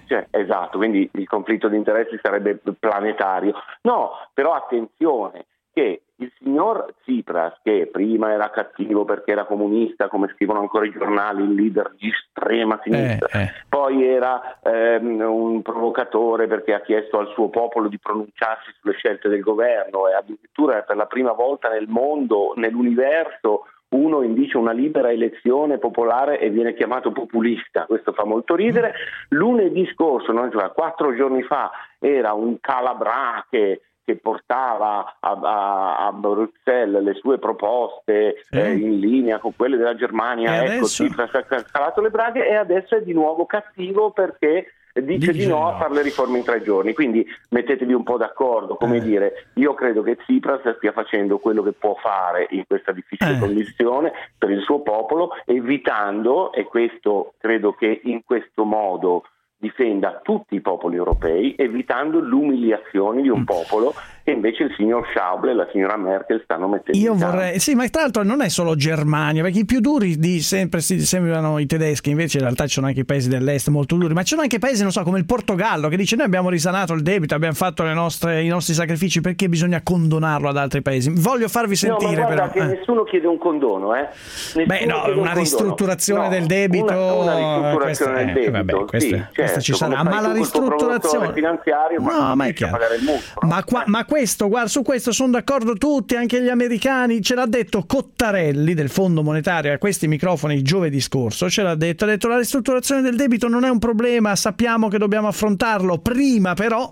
esatto, quindi il conflitto di interessi sarebbe planetario. No, però attenzione, che il signor Tsipras, che prima era cattivo perché era comunista, come scrivono ancora i giornali, il leader di estrema sinistra, poi era un provocatore perché ha chiesto al suo popolo di pronunciarsi sulle scelte del governo, e addirittura per la prima volta nel mondo, nell'universo, uno indice una libera elezione popolare e viene chiamato populista. Questo fa molto ridere. Lunedì scorso, 4 giorni fa, era un Calabra che portava a Bruxelles le sue proposte in linea con quelle della Germania. Ecco, Tsipras ha calato le braghe e adesso è di nuovo cattivo perché dice di no a fare le riforme in 3 giorni. Quindi mettetevi un po' d'accordo, come dire, io credo che Tsipras stia facendo quello che può fare in questa difficile condizione per il suo popolo, evitando, e questo credo che in questo modo difenda tutti i popoli europei, evitando l'umiliazione di un popolo che invece il signor Schäuble e la signora Merkel stanno mettendo Io vorrei, sì, ma tra l'altro non è solo Germania, perché i più duri di sempre si sembrano i tedeschi, invece in realtà ci sono anche i paesi dell'est molto duri, ma ci sono anche paesi, non so, come il Portogallo, che dice noi abbiamo risanato il debito, abbiamo fatto i nostri sacrifici, perché bisogna condonarlo ad altri paesi. Voglio farvi sentire. No, ma guarda che nessuno chiede un condono, una ristrutturazione del debito. Una ristrutturazione del debito. Vabbè, questa ci sarà, ma la ristrutturazione finanziario, no, ma è chiaro. Pagare il mutuo, ma questo, guarda, su questo sono d'accordo tutti, anche gli americani. Ce l'ha detto Cottarelli del Fondo Monetario a questi microfoni giovedì scorso, ha detto la ristrutturazione del debito non è un problema, sappiamo che dobbiamo affrontarlo, prima però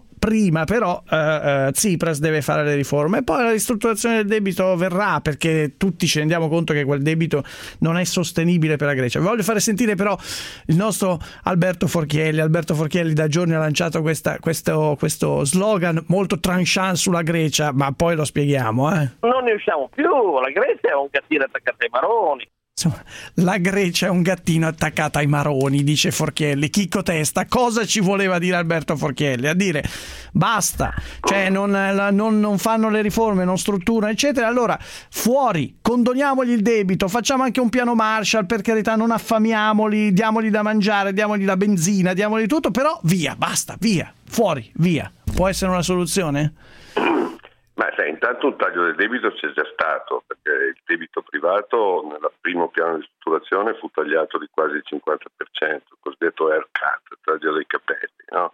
Tsipras deve fare le riforme e poi la ristrutturazione del debito verrà, perché tutti ci rendiamo conto che quel debito non è sostenibile per la Grecia. Voglio fare sentire però il nostro Alberto Forchielli da giorni ha lanciato questo slogan molto tranchant sulla Grecia, ma poi lo spieghiamo. Non ne usciamo più, la Grecia è un gattino attaccato ai maroni. Insomma, la Grecia è un gattino attaccato ai maroni, dice Forchielli. Chicco Testa, cosa ci voleva dire Alberto Forchielli? A dire basta, cioè non fanno le riforme, non strutturano, eccetera. Allora fuori, condoniamogli il debito, facciamo anche un piano Marshall, per carità, non affamiamoli, diamogli da mangiare, diamogli la benzina, diamogli tutto, però via, basta, via, fuori, via. Può essere una soluzione? Ma sai, intanto un taglio del debito c'è già stato, perché il debito privato nel primo piano di ristrutturazione fu tagliato di quasi il 50%, il cosiddetto haircut, il taglio dei capelli, no?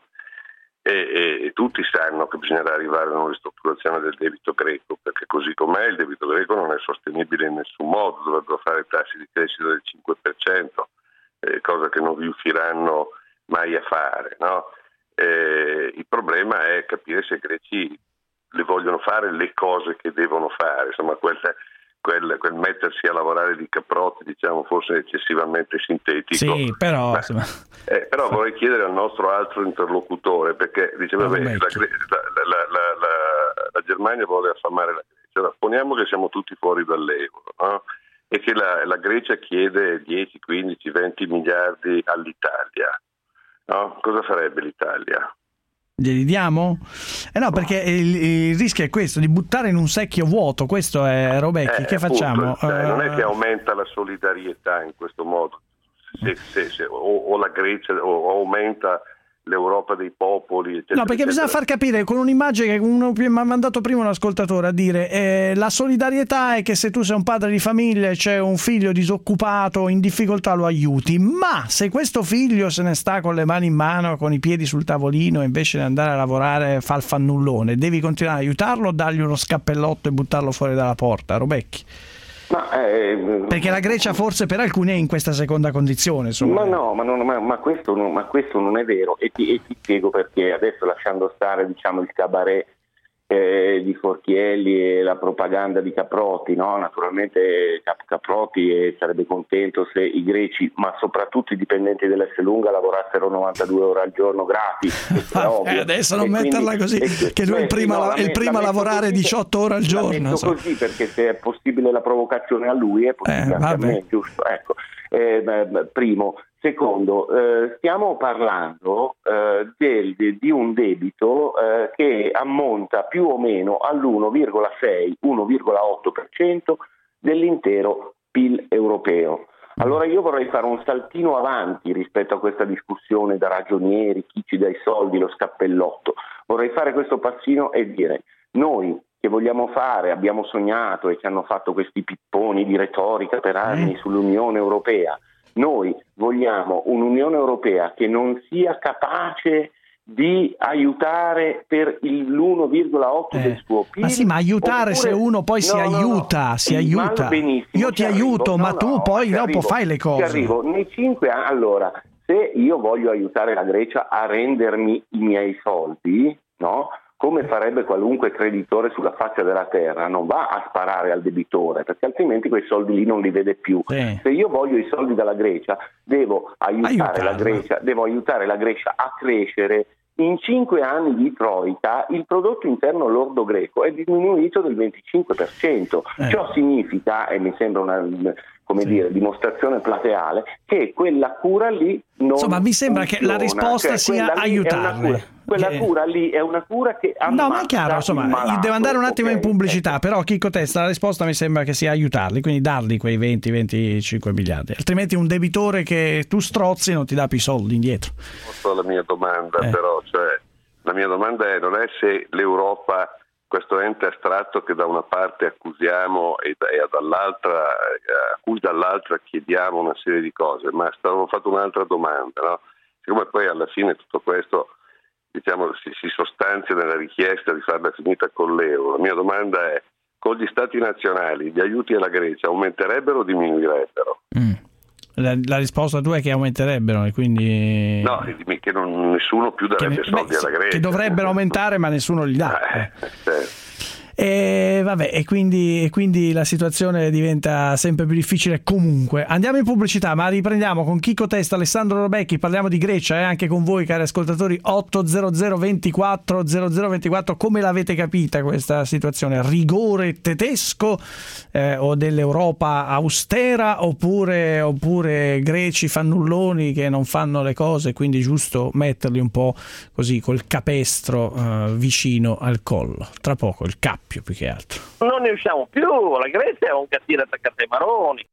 E tutti sanno che bisognerà arrivare a una ristrutturazione del debito greco, perché così com'è il debito greco non è sostenibile in nessun modo, dovrebbero fare tassi di crescita del 5%, cosa che non riusciranno mai a fare, no? Il problema è capire se i greci le vogliono fare le cose che devono fare, insomma quel mettersi a lavorare di caprotti, diciamo, forse eccessivamente sintetico. Sì, però però vorrei chiedere al nostro altro interlocutore, perché dice la Germania vuole affamare la Grecia. Allora, poniamo che siamo tutti fuori dall'euro, no? E che la Grecia chiede 10, 15, 20 miliardi all'Italia, no? Cosa farebbe l'Italia? Glieli diamo? No, perché il rischio è questo, di buttare in un secchio vuoto. Questo è Robecchi, che facciamo? Non è che aumenta la solidarietà in questo modo, o la Grecia o aumenta l'Europa dei popoli, eccetera, no, perché bisogna far capire con un'immagine che uno mi ha mandato prima un ascoltatore a dire la solidarietà è che se tu sei un padre di famiglia e c'è un figlio disoccupato in difficoltà lo aiuti, ma se questo figlio se ne sta con le mani in mano, con i piedi sul tavolino, invece di andare a lavorare fa il fannullone, devi continuare ad aiutarlo o dargli uno scappellotto e buttarlo fuori dalla porta? Robecchi? Perché la Grecia forse per alcuni è in questa seconda condizione, insomma. Ma questo non è vero, e ti spiego perché. Adesso, lasciando stare, diciamo, il cabaret di Forchielli e la propaganda di Caprotti, no? Naturalmente Caprotti sarebbe contento se i greci, ma soprattutto i dipendenti dell'Esselunga, lavorassero 92 ore al giorno gratis. Adesso non metterla così, che lui è il primo a lavorare 18 ore al giorno. Così, perché se è possibile la provocazione a lui, è possibile anche a me, giusto? Ecco. Primo. Secondo, stiamo parlando di un debito che ammonta più o meno all'1,6-1,8% dell'intero PIL europeo. Allora io vorrei fare un saltino avanti rispetto a questa discussione da ragionieri, chi ci dà i soldi, lo scappellotto. Vorrei fare questo passino e dire: noi che vogliamo fare, abbiamo sognato e ci hanno fatto questi pipponi di retorica per anni sull'Unione Europea. Noi vogliamo un'Unione Europea che non sia capace di aiutare per l'1,8 del suo PIL. Ma sì, ma aiutare, oppure, se uno poi si aiuta. Io ti aiuto, ma tu poi dopo fai le cose. Ci arrivo. Nei 5 anni, allora, se io voglio aiutare la Grecia a rendermi i miei soldi, no? Come farebbe qualunque creditore sulla faccia della terra, non va a sparare al debitore, perché altrimenti quei soldi lì non li vede più. Se io voglio i soldi dalla Grecia, devo aiutare la Grecia a crescere. In 5 anni di troika il prodotto interno lordo greco è diminuito del 25%. Ciò significa, e mi sembra una dimostrazione plateale, che quella cura lì non Insomma, mi sembra che la risposta sia aiutarli. Quella cura lì è una cura che ammazza. No, ma è chiaro, insomma, devo andare un attimo in pubblicità, però Chicco Testa, la risposta mi sembra che sia aiutarli, quindi dargli quei 20-25 miliardi, altrimenti un debitore che tu strozzi non ti dà più i soldi indietro. La mia domanda però, la mia domanda non è se l'Europa, questo ente astratto che da una parte accusiamo e dall'altra, a cui dall'altra chiediamo una serie di cose, ma avevo fatto un'altra domanda, no? Siccome poi alla fine tutto questo si sostanzia nella richiesta di farla finita con l'euro, la mia domanda è: con gli stati nazionali gli aiuti alla Grecia aumenterebbero o diminuirebbero? La risposta tua è che aumenterebbero, e quindi che nessuno più darebbe soldi alla Grecia, che dovrebbero aumentare ma nessuno li dà. E quindi la situazione diventa sempre più difficile. Comunque andiamo in pubblicità, ma riprendiamo con Chicco Testa, Alessandro Robecchi, parliamo di Grecia, anche con voi cari ascoltatori. 800 24 0024, come l'avete capita questa situazione? Rigore tedesco o dell'Europa austera, oppure greci fannulloni che non fanno le cose, quindi giusto metterli un po' così col capestro vicino al collo? Tra poco il cappio, più che altro. Non ne usciamo più, la Grecia è un gattino attaccato ai maroni.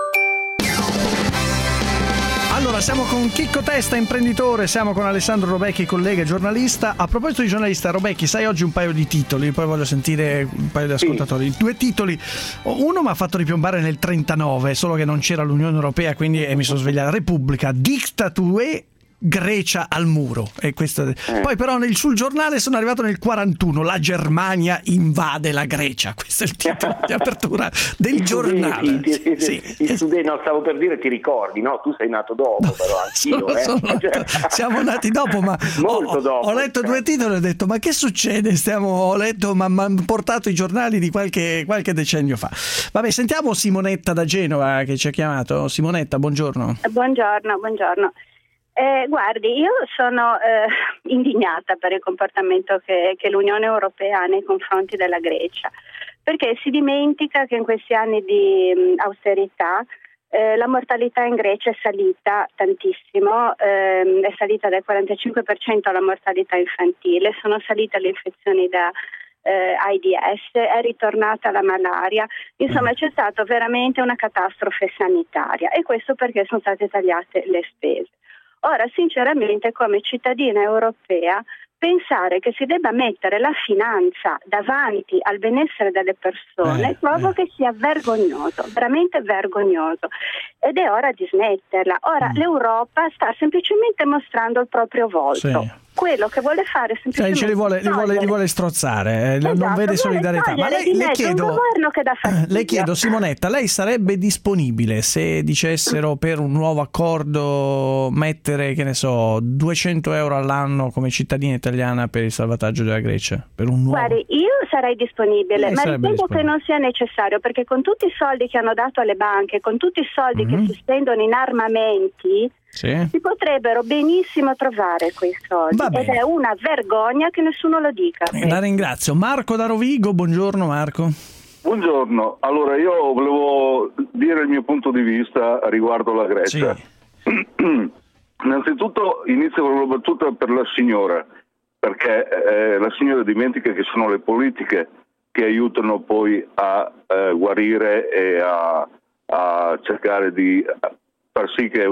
Allora, siamo con Chicco Testa, imprenditore, siamo con Alessandro Robecchi, collega e giornalista. A proposito di giornalista, Robecchi, sai oggi un paio di titoli, poi voglio sentire un paio di ascoltatori. 2 titoli, uno mi ha fatto ripiombare nel 39, solo che non c'era l'Unione Europea, quindi mi sono svegliato. Repubblica, dictatue, Grecia al muro, e questo. Poi però sul giornale sono arrivato nel 41, la Germania invade la Grecia. Questo è il titolo di apertura del giornale. Stavo per dire, ti ricordi, no? Tu sei nato dopo, però anch'io. Siamo nati dopo, ma molto dopo. Ho letto 2 titoli e ho detto: ma che succede? Ho letto, ma hanno portato i giornali di qualche decennio fa. Vabbè, sentiamo Simonetta da Genova che ci ha chiamato. Simonetta, buongiorno. Buongiorno. Guardi, io sono indignata per il comportamento che l'Unione Europea ha nei confronti della Grecia, perché si dimentica che in questi anni di austerità la mortalità in Grecia è salita tantissimo, è salita dal 45% la mortalità infantile, sono salite le infezioni da AIDS, è ritornata la malaria, insomma c'è stata veramente una catastrofe sanitaria, e questo perché sono state tagliate le spese. Ora, sinceramente, come cittadina europea, pensare che si debba mettere la finanza davanti al benessere delle persone trovo che sia vergognoso, veramente vergognoso, ed è ora di smetterla. Ora l'Europa sta semplicemente mostrando il proprio volto. Sì. Quello che vuole fare semplicemente li vuole strozzare, non vede solidarietà. Ma le chiedo, Simonetta, lei sarebbe disponibile se dicessero per un nuovo accordo mettere, che ne so, 200 euro all'anno come cittadina italiana per il salvataggio della Grecia? Per un nuovo... Guardi, io sarei disponibile, ma ritengo che non sia necessario, perché con tutti i soldi che hanno dato alle banche, con tutti i soldi che si spendono in armamenti, si potrebbero benissimo trovare quei soldi, ed è una vergogna che nessuno lo dica. La ringrazio. Marco da Rovigo, buongiorno Marco. Buongiorno, allora io volevo dire il mio punto di vista riguardo la Grecia. Innanzitutto inizio con una battuta per la signora, perché la signora dimentica che sono le politiche che aiutano poi a guarire e a cercare di far sì che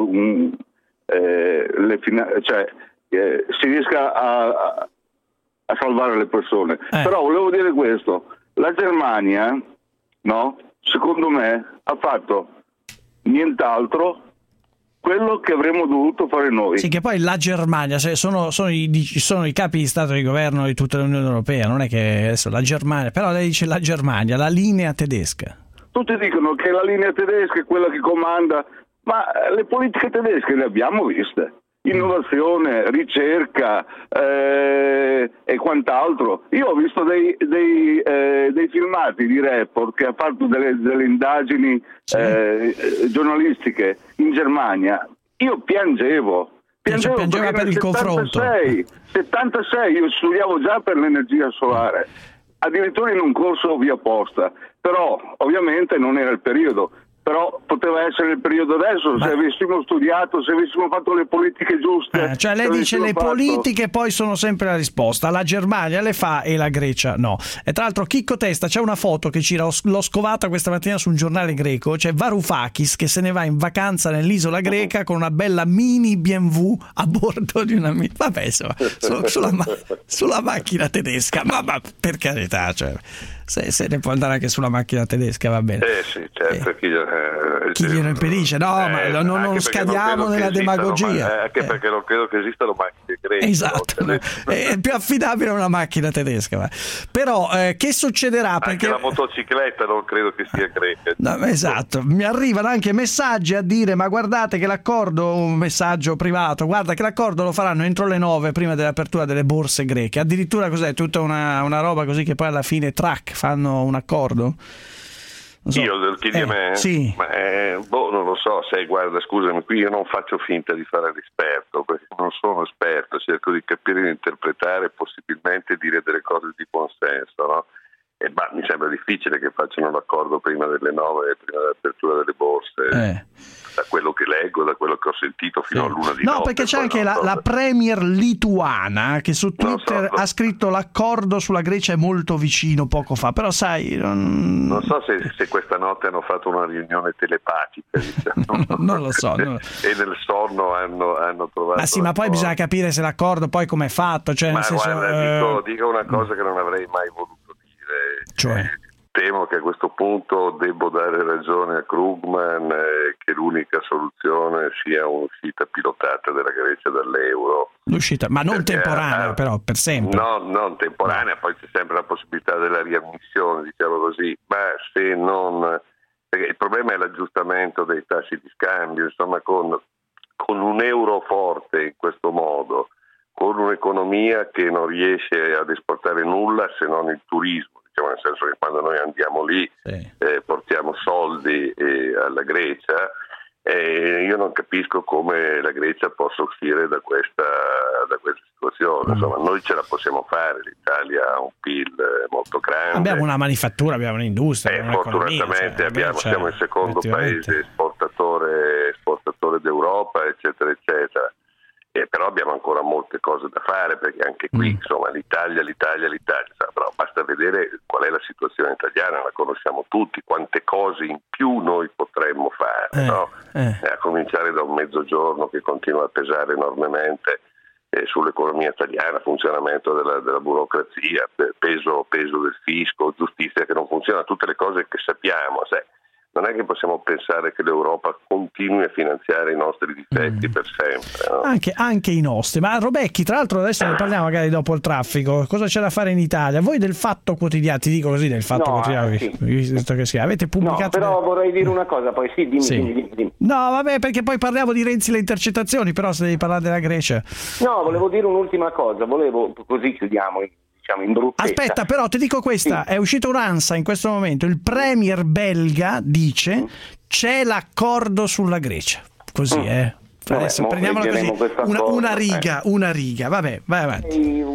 si riesca a salvare le persone. Però volevo dire questo: La Germania, no, secondo me, ha fatto nient'altro quello che avremmo dovuto fare noi. Sì, che poi la Germania, sono i capi di Stato e di governo di tutta l'Unione Europea, non è che adesso la Germania, però lei dice la Germania, la linea tedesca. Tutti dicono che la linea tedesca è quella che comanda, ma le politiche tedesche le abbiamo viste. Innovazione, ricerca e quant'altro. Io ho visto dei filmati di report che ha fatto delle indagini giornalistiche in Germania. Io piangevo piangeva per il confronto. 76 io studiavo già per l'energia solare, addirittura in un corso via posta, però ovviamente non era il periodo. Però poteva essere il periodo adesso, se avessimo studiato, se avessimo fatto le politiche giuste. Cioè lei dice le politiche poi sono sempre la risposta, la Germania le fa e la Grecia no. E tra l'altro Chicco Testa, c'è una foto che l'ho scovata questa mattina su un giornale greco, c'è Varoufakis che se ne va in vacanza nell'isola greca con una bella mini BMW a bordo di una vabbè insomma, sulla macchina tedesca, ma per carità, cioè se ne può andare anche sulla macchina tedesca, va bene. Sì, certo, chi glielo impedisce? No, ma non scadiamo nella demagogia. Anche perché non credo che esistano macchine greche. Esatto, è più affidabile una macchina tedesca. Ma. Però che succederà? Anche perché la motocicletta non credo che sia greca. No, esatto, mi arrivano anche messaggi a dire ma guardate che l'accordo, un messaggio privato, guarda che l'accordo lo faranno entro le 9 prima dell'apertura delle borse greche. Addirittura cos'è? Tutta una roba così che poi alla fine fanno un accordo? So. Io del TDM? Sì. Non lo so, guarda, scusami, qui io non faccio finta di fare l'esperto, perché non sono esperto, cerco di capire, di interpretare, possibilmente dire delle cose di buon senso, no? Mi sembra difficile che facciano l'accordo prima delle 9, prima dell'apertura delle borse. Da quello che leggo, da quello che ho sentito fino all'una di notte. No, perché c'è anche la premier lituana che su Twitter ha scritto l'accordo sulla Grecia è molto vicino poco fa, però sai... Non so se questa notte hanno fatto una riunione telepatica, diciamo. Non lo so. E nel sonno hanno trovato... Ma sì, ma poi bisogna capire se l'accordo poi com'è fatto, cioè nel senso... Guarda, dico una cosa che non avrei mai voluto dire. Cioè... Temo che a questo punto debbo dare ragione a Krugman che l'unica soluzione sia un'uscita pilotata della Grecia dall'euro. L'uscita, ma non temporanea però, per sempre. No, non temporanea, poi c'è sempre la possibilità della riammissione, diciamo così, ma se non... Perché il problema è l'aggiustamento dei tassi di scambio, insomma con un euro forte in questo modo, con un'economia che non riesce ad esportare nulla se non il turismo, nel senso che quando noi andiamo lì portiamo soldi alla Grecia, io non capisco come la Grecia possa uscire da questa situazione. Insomma, noi ce la possiamo fare, l'Italia ha un PIL molto grande, abbiamo una manifattura, abbiamo un'industria, fortunatamente siamo il secondo paese esportatore d'Europa, eccetera eccetera. Però abbiamo ancora molte cose da fare, perché anche qui insomma l'Italia, però basta vedere qual è la situazione italiana, la conosciamo tutti, quante cose in più noi potremmo fare, no? A cominciare da un mezzogiorno che continua a pesare enormemente sull'economia italiana, funzionamento della burocrazia, peso del fisco, giustizia che non funziona, tutte le cose che sappiamo, non è che possiamo pensare che l'Europa continui a finanziare i nostri difetti per sempre, no? Anche i nostri. Ma Robecchi, tra l'altro adesso ne parliamo magari dopo il traffico, cosa c'è da fare in Italia? Voi del Fatto Quotidiano, ti dico così, del Fatto Quotidiano, visto che avete pubblicato... No, però vorrei dire una cosa, poi dimmi. No, vabbè, perché poi parliamo di Renzi le intercettazioni, però se devi parlare della Grecia... No, volevo dire un'ultima cosa, così chiudiamo in bruttezza. Aspetta, però ti dico questa, è uscito un'ANSA in questo momento, il premier belga dice c'è l'accordo sulla Grecia, così adesso prendiamola così, una riga, vabbè, vai avanti.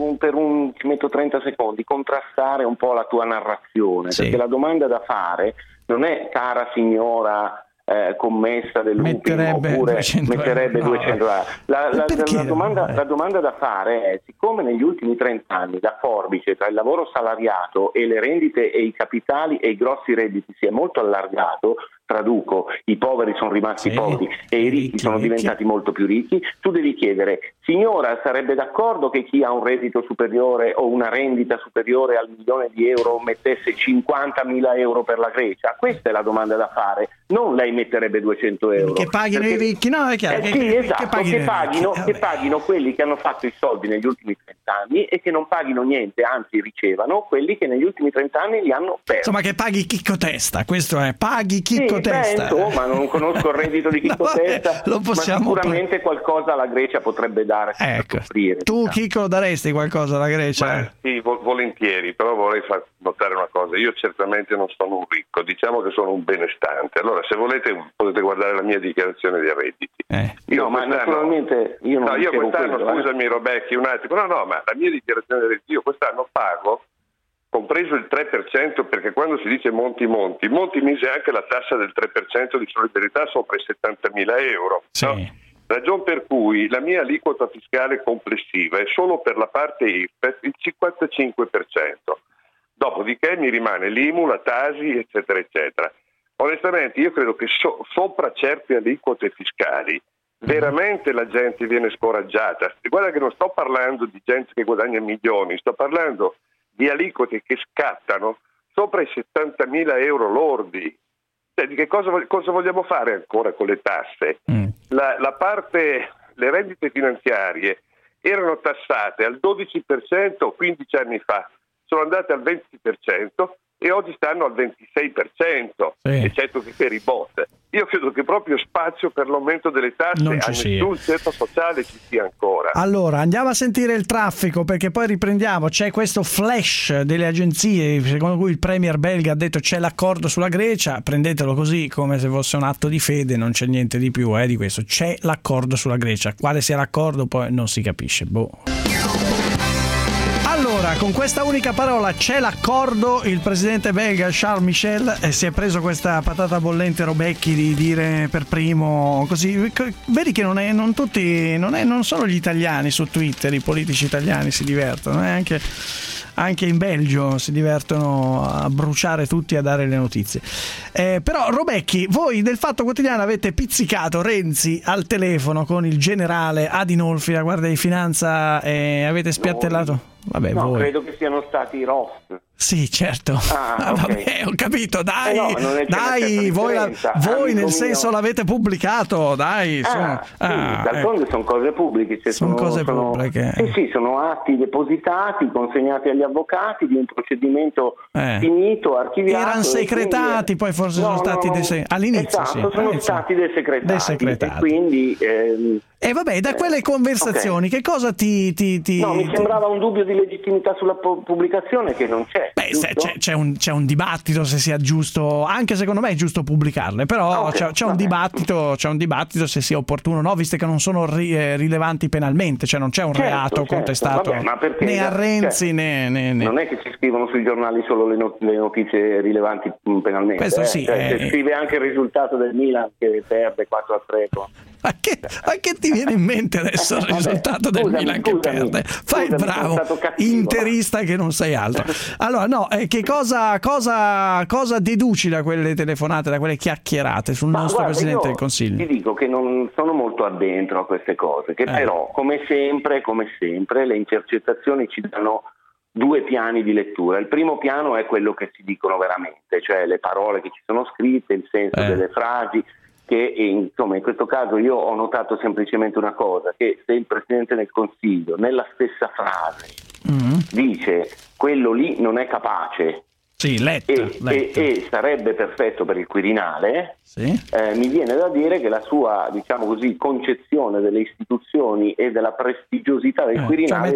Ci metto 30 secondi, contrastare un po' la tua narrazione, perché la domanda da fare non è cara signora commessa del Lupin, oppure metterebbe 200 euro. La domanda da fare è: siccome negli ultimi 30 anni la forbice tra il lavoro salariato e le rendite e i capitali e i grossi redditi si è molto allargato, traduco, i poveri sono rimasti poveri e i ricchi sono diventati molto più ricchi, tu devi chiedere: signora, sarebbe d'accordo che chi ha un reddito superiore o una rendita superiore al €1.000.000 mettesse 50.000 euro per la Grecia? Questa è la domanda da fare, non lei metterebbe 200 euro. Che paghino i ricchi, no? È chiaro. Che paghino quelli che hanno fatto i soldi negli ultimi 30 anni e che non paghino niente, anzi ricevano quelli che negli ultimi 30 anni li hanno persi. Insomma, che paghi Chicco Testa, questo è, paghi Chicco Testa. Insomma, non conosco il reddito di Chicco Testa, lo possiamo ma sicuramente qualcosa la Grecia potrebbe dare. Ecco. Tu, Chicco, daresti qualcosa alla Grecia? Sì, volentieri, però vorrei far notare una cosa: io certamente non sono un ricco, diciamo che sono un benestante. Allora, se volete potete guardare la mia dichiarazione dei redditi. Io naturalmente io non io quest'anno, quello, scusami Robecchi un attimo, no, ma la mia dichiarazione dei redditi, io quest'anno pago compreso il 3%, perché quando si dice Monti mise anche la tassa del 3% di solidarietà sopra i 70.000 euro. Sì. No? Ragion per cui la mia aliquota fiscale complessiva è solo per la parte IRPEF il 55%. Dopodiché mi rimane l'IMU, la Tasi, eccetera, eccetera. Onestamente io credo che sopra certe aliquote fiscali veramente la gente viene scoraggiata. Guarda che non sto parlando di gente che guadagna milioni, sto parlando di aliquote che scattano sopra i 70.000 euro lordi. Cioè, di che cosa vogliamo fare ancora con le tasse? La parte, le rendite finanziarie erano tassate al 12% 15 anni fa, sono andate al 20% e oggi stanno al 26%, eccetto che per i bot. Io credo che proprio spazio per l'aumento delle tasse a nessun ceto sociale ci sia ancora. Allora, andiamo a sentire il traffico, perché poi riprendiamo. C'è questo flash delle agenzie secondo cui il premier belga ha detto c'è l'accordo sulla Grecia. Prendetelo così come se fosse un atto di fede, non c'è niente di più di questo. C'è l'accordo sulla Grecia, quale sia l'accordo poi non si capisce. Allora, con questa unica parola c'è l'accordo, il presidente belga Charles Michel si è preso questa patata bollente Robecchi di dire per primo così. Vedi che non solo gli italiani su Twitter, i politici italiani si divertono, anche in Belgio si divertono a bruciare tutti, a dare le notizie. Però Robecchi, voi del Fatto Quotidiano avete pizzicato Renzi al telefono con il generale Adinolfi, la Guardia di Finanza, avete spiattellato. Vabbè, no, voi. Credo che siano stati Rost. Sì, certo. Okay. Vabbè, ho capito, dai, dai, voi nel senso l'avete pubblicato, dai. D'altronde sono cose pubbliche. Sono cose pubbliche. Sì, sono atti depositati, consegnati agli avvocati di un procedimento finito, archiviato. Erano secretati, poi forse sono stati all'inizio. Esatto, sono stati desecretati. E quindi... E vabbè, da quelle conversazioni che cosa ti... No, mi sembrava un dubbio di legittimità sulla pubblicazione che non c'è. Beh, c'è un dibattito se sia giusto, anche secondo me è giusto pubblicarle, però c'è un dibattito se sia opportuno o no, visto che non sono rilevanti penalmente, cioè non c'è un reato contestato né a Renzi né... Non è che ci scrivono sui giornali solo le notizie rilevanti penalmente. Questo sì. Scrive anche il risultato del Milan che perde 4-3. Ma che ti viene in mente adesso il risultato del Milan che perde? Fai il bravo interista che non sei altro. Allora no, che cosa deduci da quelle telefonate, da quelle chiacchierate sul nostro Presidente del Consiglio? Ti dico che non sono molto addentro a queste cose, che però come sempre le intercettazioni ci danno due piani di lettura. Il primo piano è quello che si dicono veramente, cioè le parole che ci sono scritte, il senso delle frasi, che insomma in questo caso io ho notato semplicemente una cosa, che se il Presidente del Consiglio nella stessa frase dice quello lì non è capace e sarebbe perfetto per il Quirinale, mi viene da dire che la sua, diciamo così, concezione delle istituzioni e della prestigiosità del Quirinale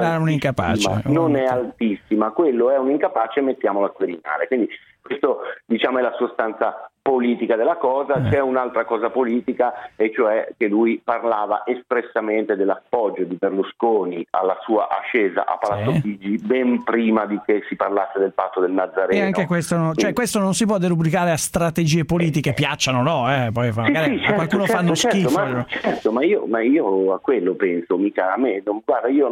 non è altissima. Quello è un incapace, mettiamolo al Quirinale. Quindi questo, diciamo, è la sostanza politica della cosa. C'è un'altra cosa politica, e cioè che lui parlava espressamente dell'appoggio di Berlusconi alla sua ascesa a Palazzo Chigi ben prima di che si parlasse del patto del Nazareno. E anche questo, questo non si può derubricare a strategie politiche, piacciono o no, poi magari a qualcuno fanno schifo. Ma io a quello penso, mica a me. Guarda,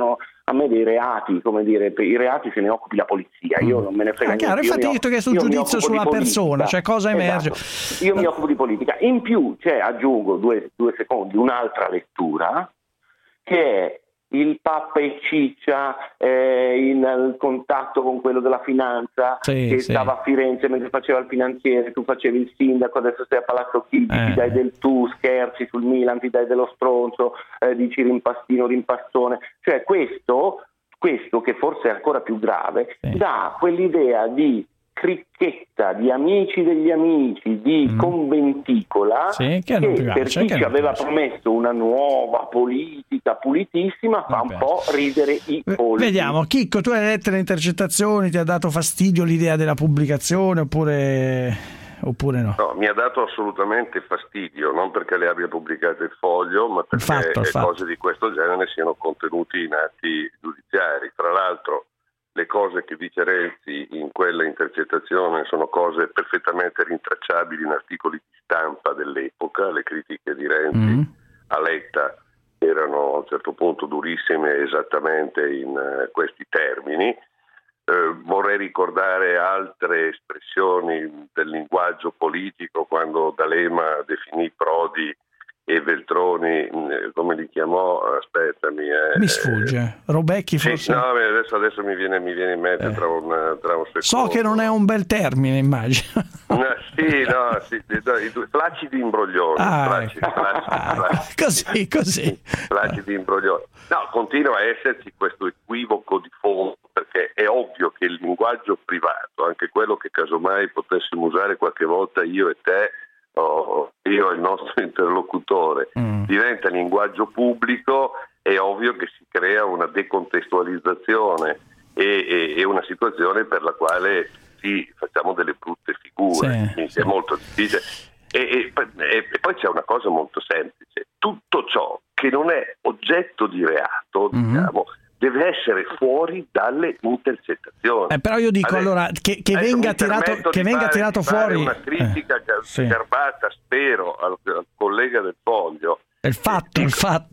a me dei reati, come dire, per i reati se ne occupi la polizia, io non me ne frega niente. Chiaro, infatti hai detto che è sul giudizio sulla persona, cioè cosa emerge. Esatto. Io mi occupo di politica. In più aggiungo due secondi, un'altra lettura, che è il Pappa e Ciccia in contatto con quello della finanza, che stava a Firenze mentre faceva il finanziere, tu facevi il sindaco, adesso sei a Palazzo Chigi, ti dai del tu, scherzi sul Milan, ti dai dello stronzo, dici rimpastino, rimpastone, cioè questo che forse è ancora più grave, dà quell'idea di cricchetta, di amici degli amici, di conventicola, che per chi ci aveva promesso una nuova politica pulitissima fa un po' ridere i polli. Vediamo, Chicco, tu hai letto le intercettazioni, ti ha dato fastidio l'idea della pubblicazione oppure no? No, mi ha dato assolutamente fastidio, non perché le abbia pubblicate il Foglio, ma perché cose di questo genere siano contenuti in atti giudiziari. Tra l'altro le cose che dice Renzi in quella intercettazione sono cose perfettamente rintracciabili in articoli di stampa dell'epoca. Le critiche di Renzi a Letta erano a un certo punto durissime esattamente in questi termini. Vorrei ricordare altre espressioni del linguaggio politico, quando D'Alema definì Prodi e Veltroni, come li chiamò? Aspettami. Mi sfugge. Robecchi forse? Sì, no, adesso mi viene in mente tra un secondo. So che non è un bel termine, immagino. Flacidi imbroglioni. Così. Flacidi imbroglioni. No, continua a esserci questo equivoco di fondo, perché è ovvio che il linguaggio privato, anche quello che casomai potessimo usare qualche volta io e te, io e il nostro interlocutore, diventa linguaggio pubblico. È ovvio che si crea una decontestualizzazione e una situazione per la quale facciamo delle brutte figure, quindi è molto difficile. E poi c'è una cosa molto semplice: tutto ciò che non è oggetto di reato, diciamo, deve essere fuori dalle intercettazioni. Però io dico allora che venga tirato fuori una critica garbata, spero, al collega del Foglio. Il fatto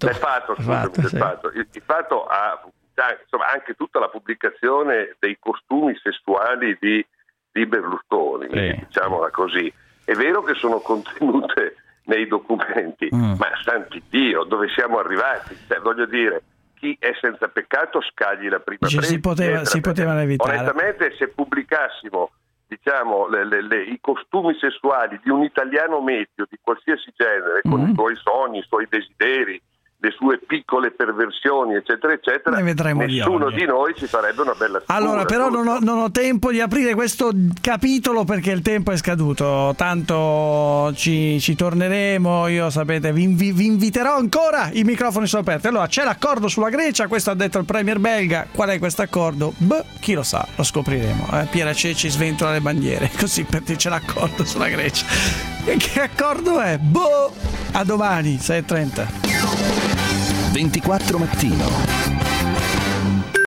ha, insomma, anche tutta la pubblicazione dei costumi sessuali di Berlusconi, diciamola così. È vero che sono contenute nei documenti, ma santi Dio, dove siamo arrivati? Cioè, voglio dire, chi è senza peccato scagli la prima presa. Si potevano evitare. Onestamente, se pubblicassimo, diciamo, i costumi sessuali di un italiano medio di qualsiasi genere, con i suoi sogni, i suoi desideri, le sue piccole perversioni, eccetera, eccetera, nessuno di noi ci farebbe una bella figura. Allora, però non ho tempo di aprire questo capitolo perché il tempo è scaduto. Tanto ci torneremo. Io, sapete, vi inviterò ancora. I microfoni sono aperti. Allora, c'è l'accordo sulla Grecia, questo ha detto il premier belga. Qual è questo accordo? Chi lo sa, lo scopriremo. Piera Ceci sventola le bandiere, così, perché c'è l'accordo sulla Grecia. E che accordo è? A domani, 6:30. 24 mattino.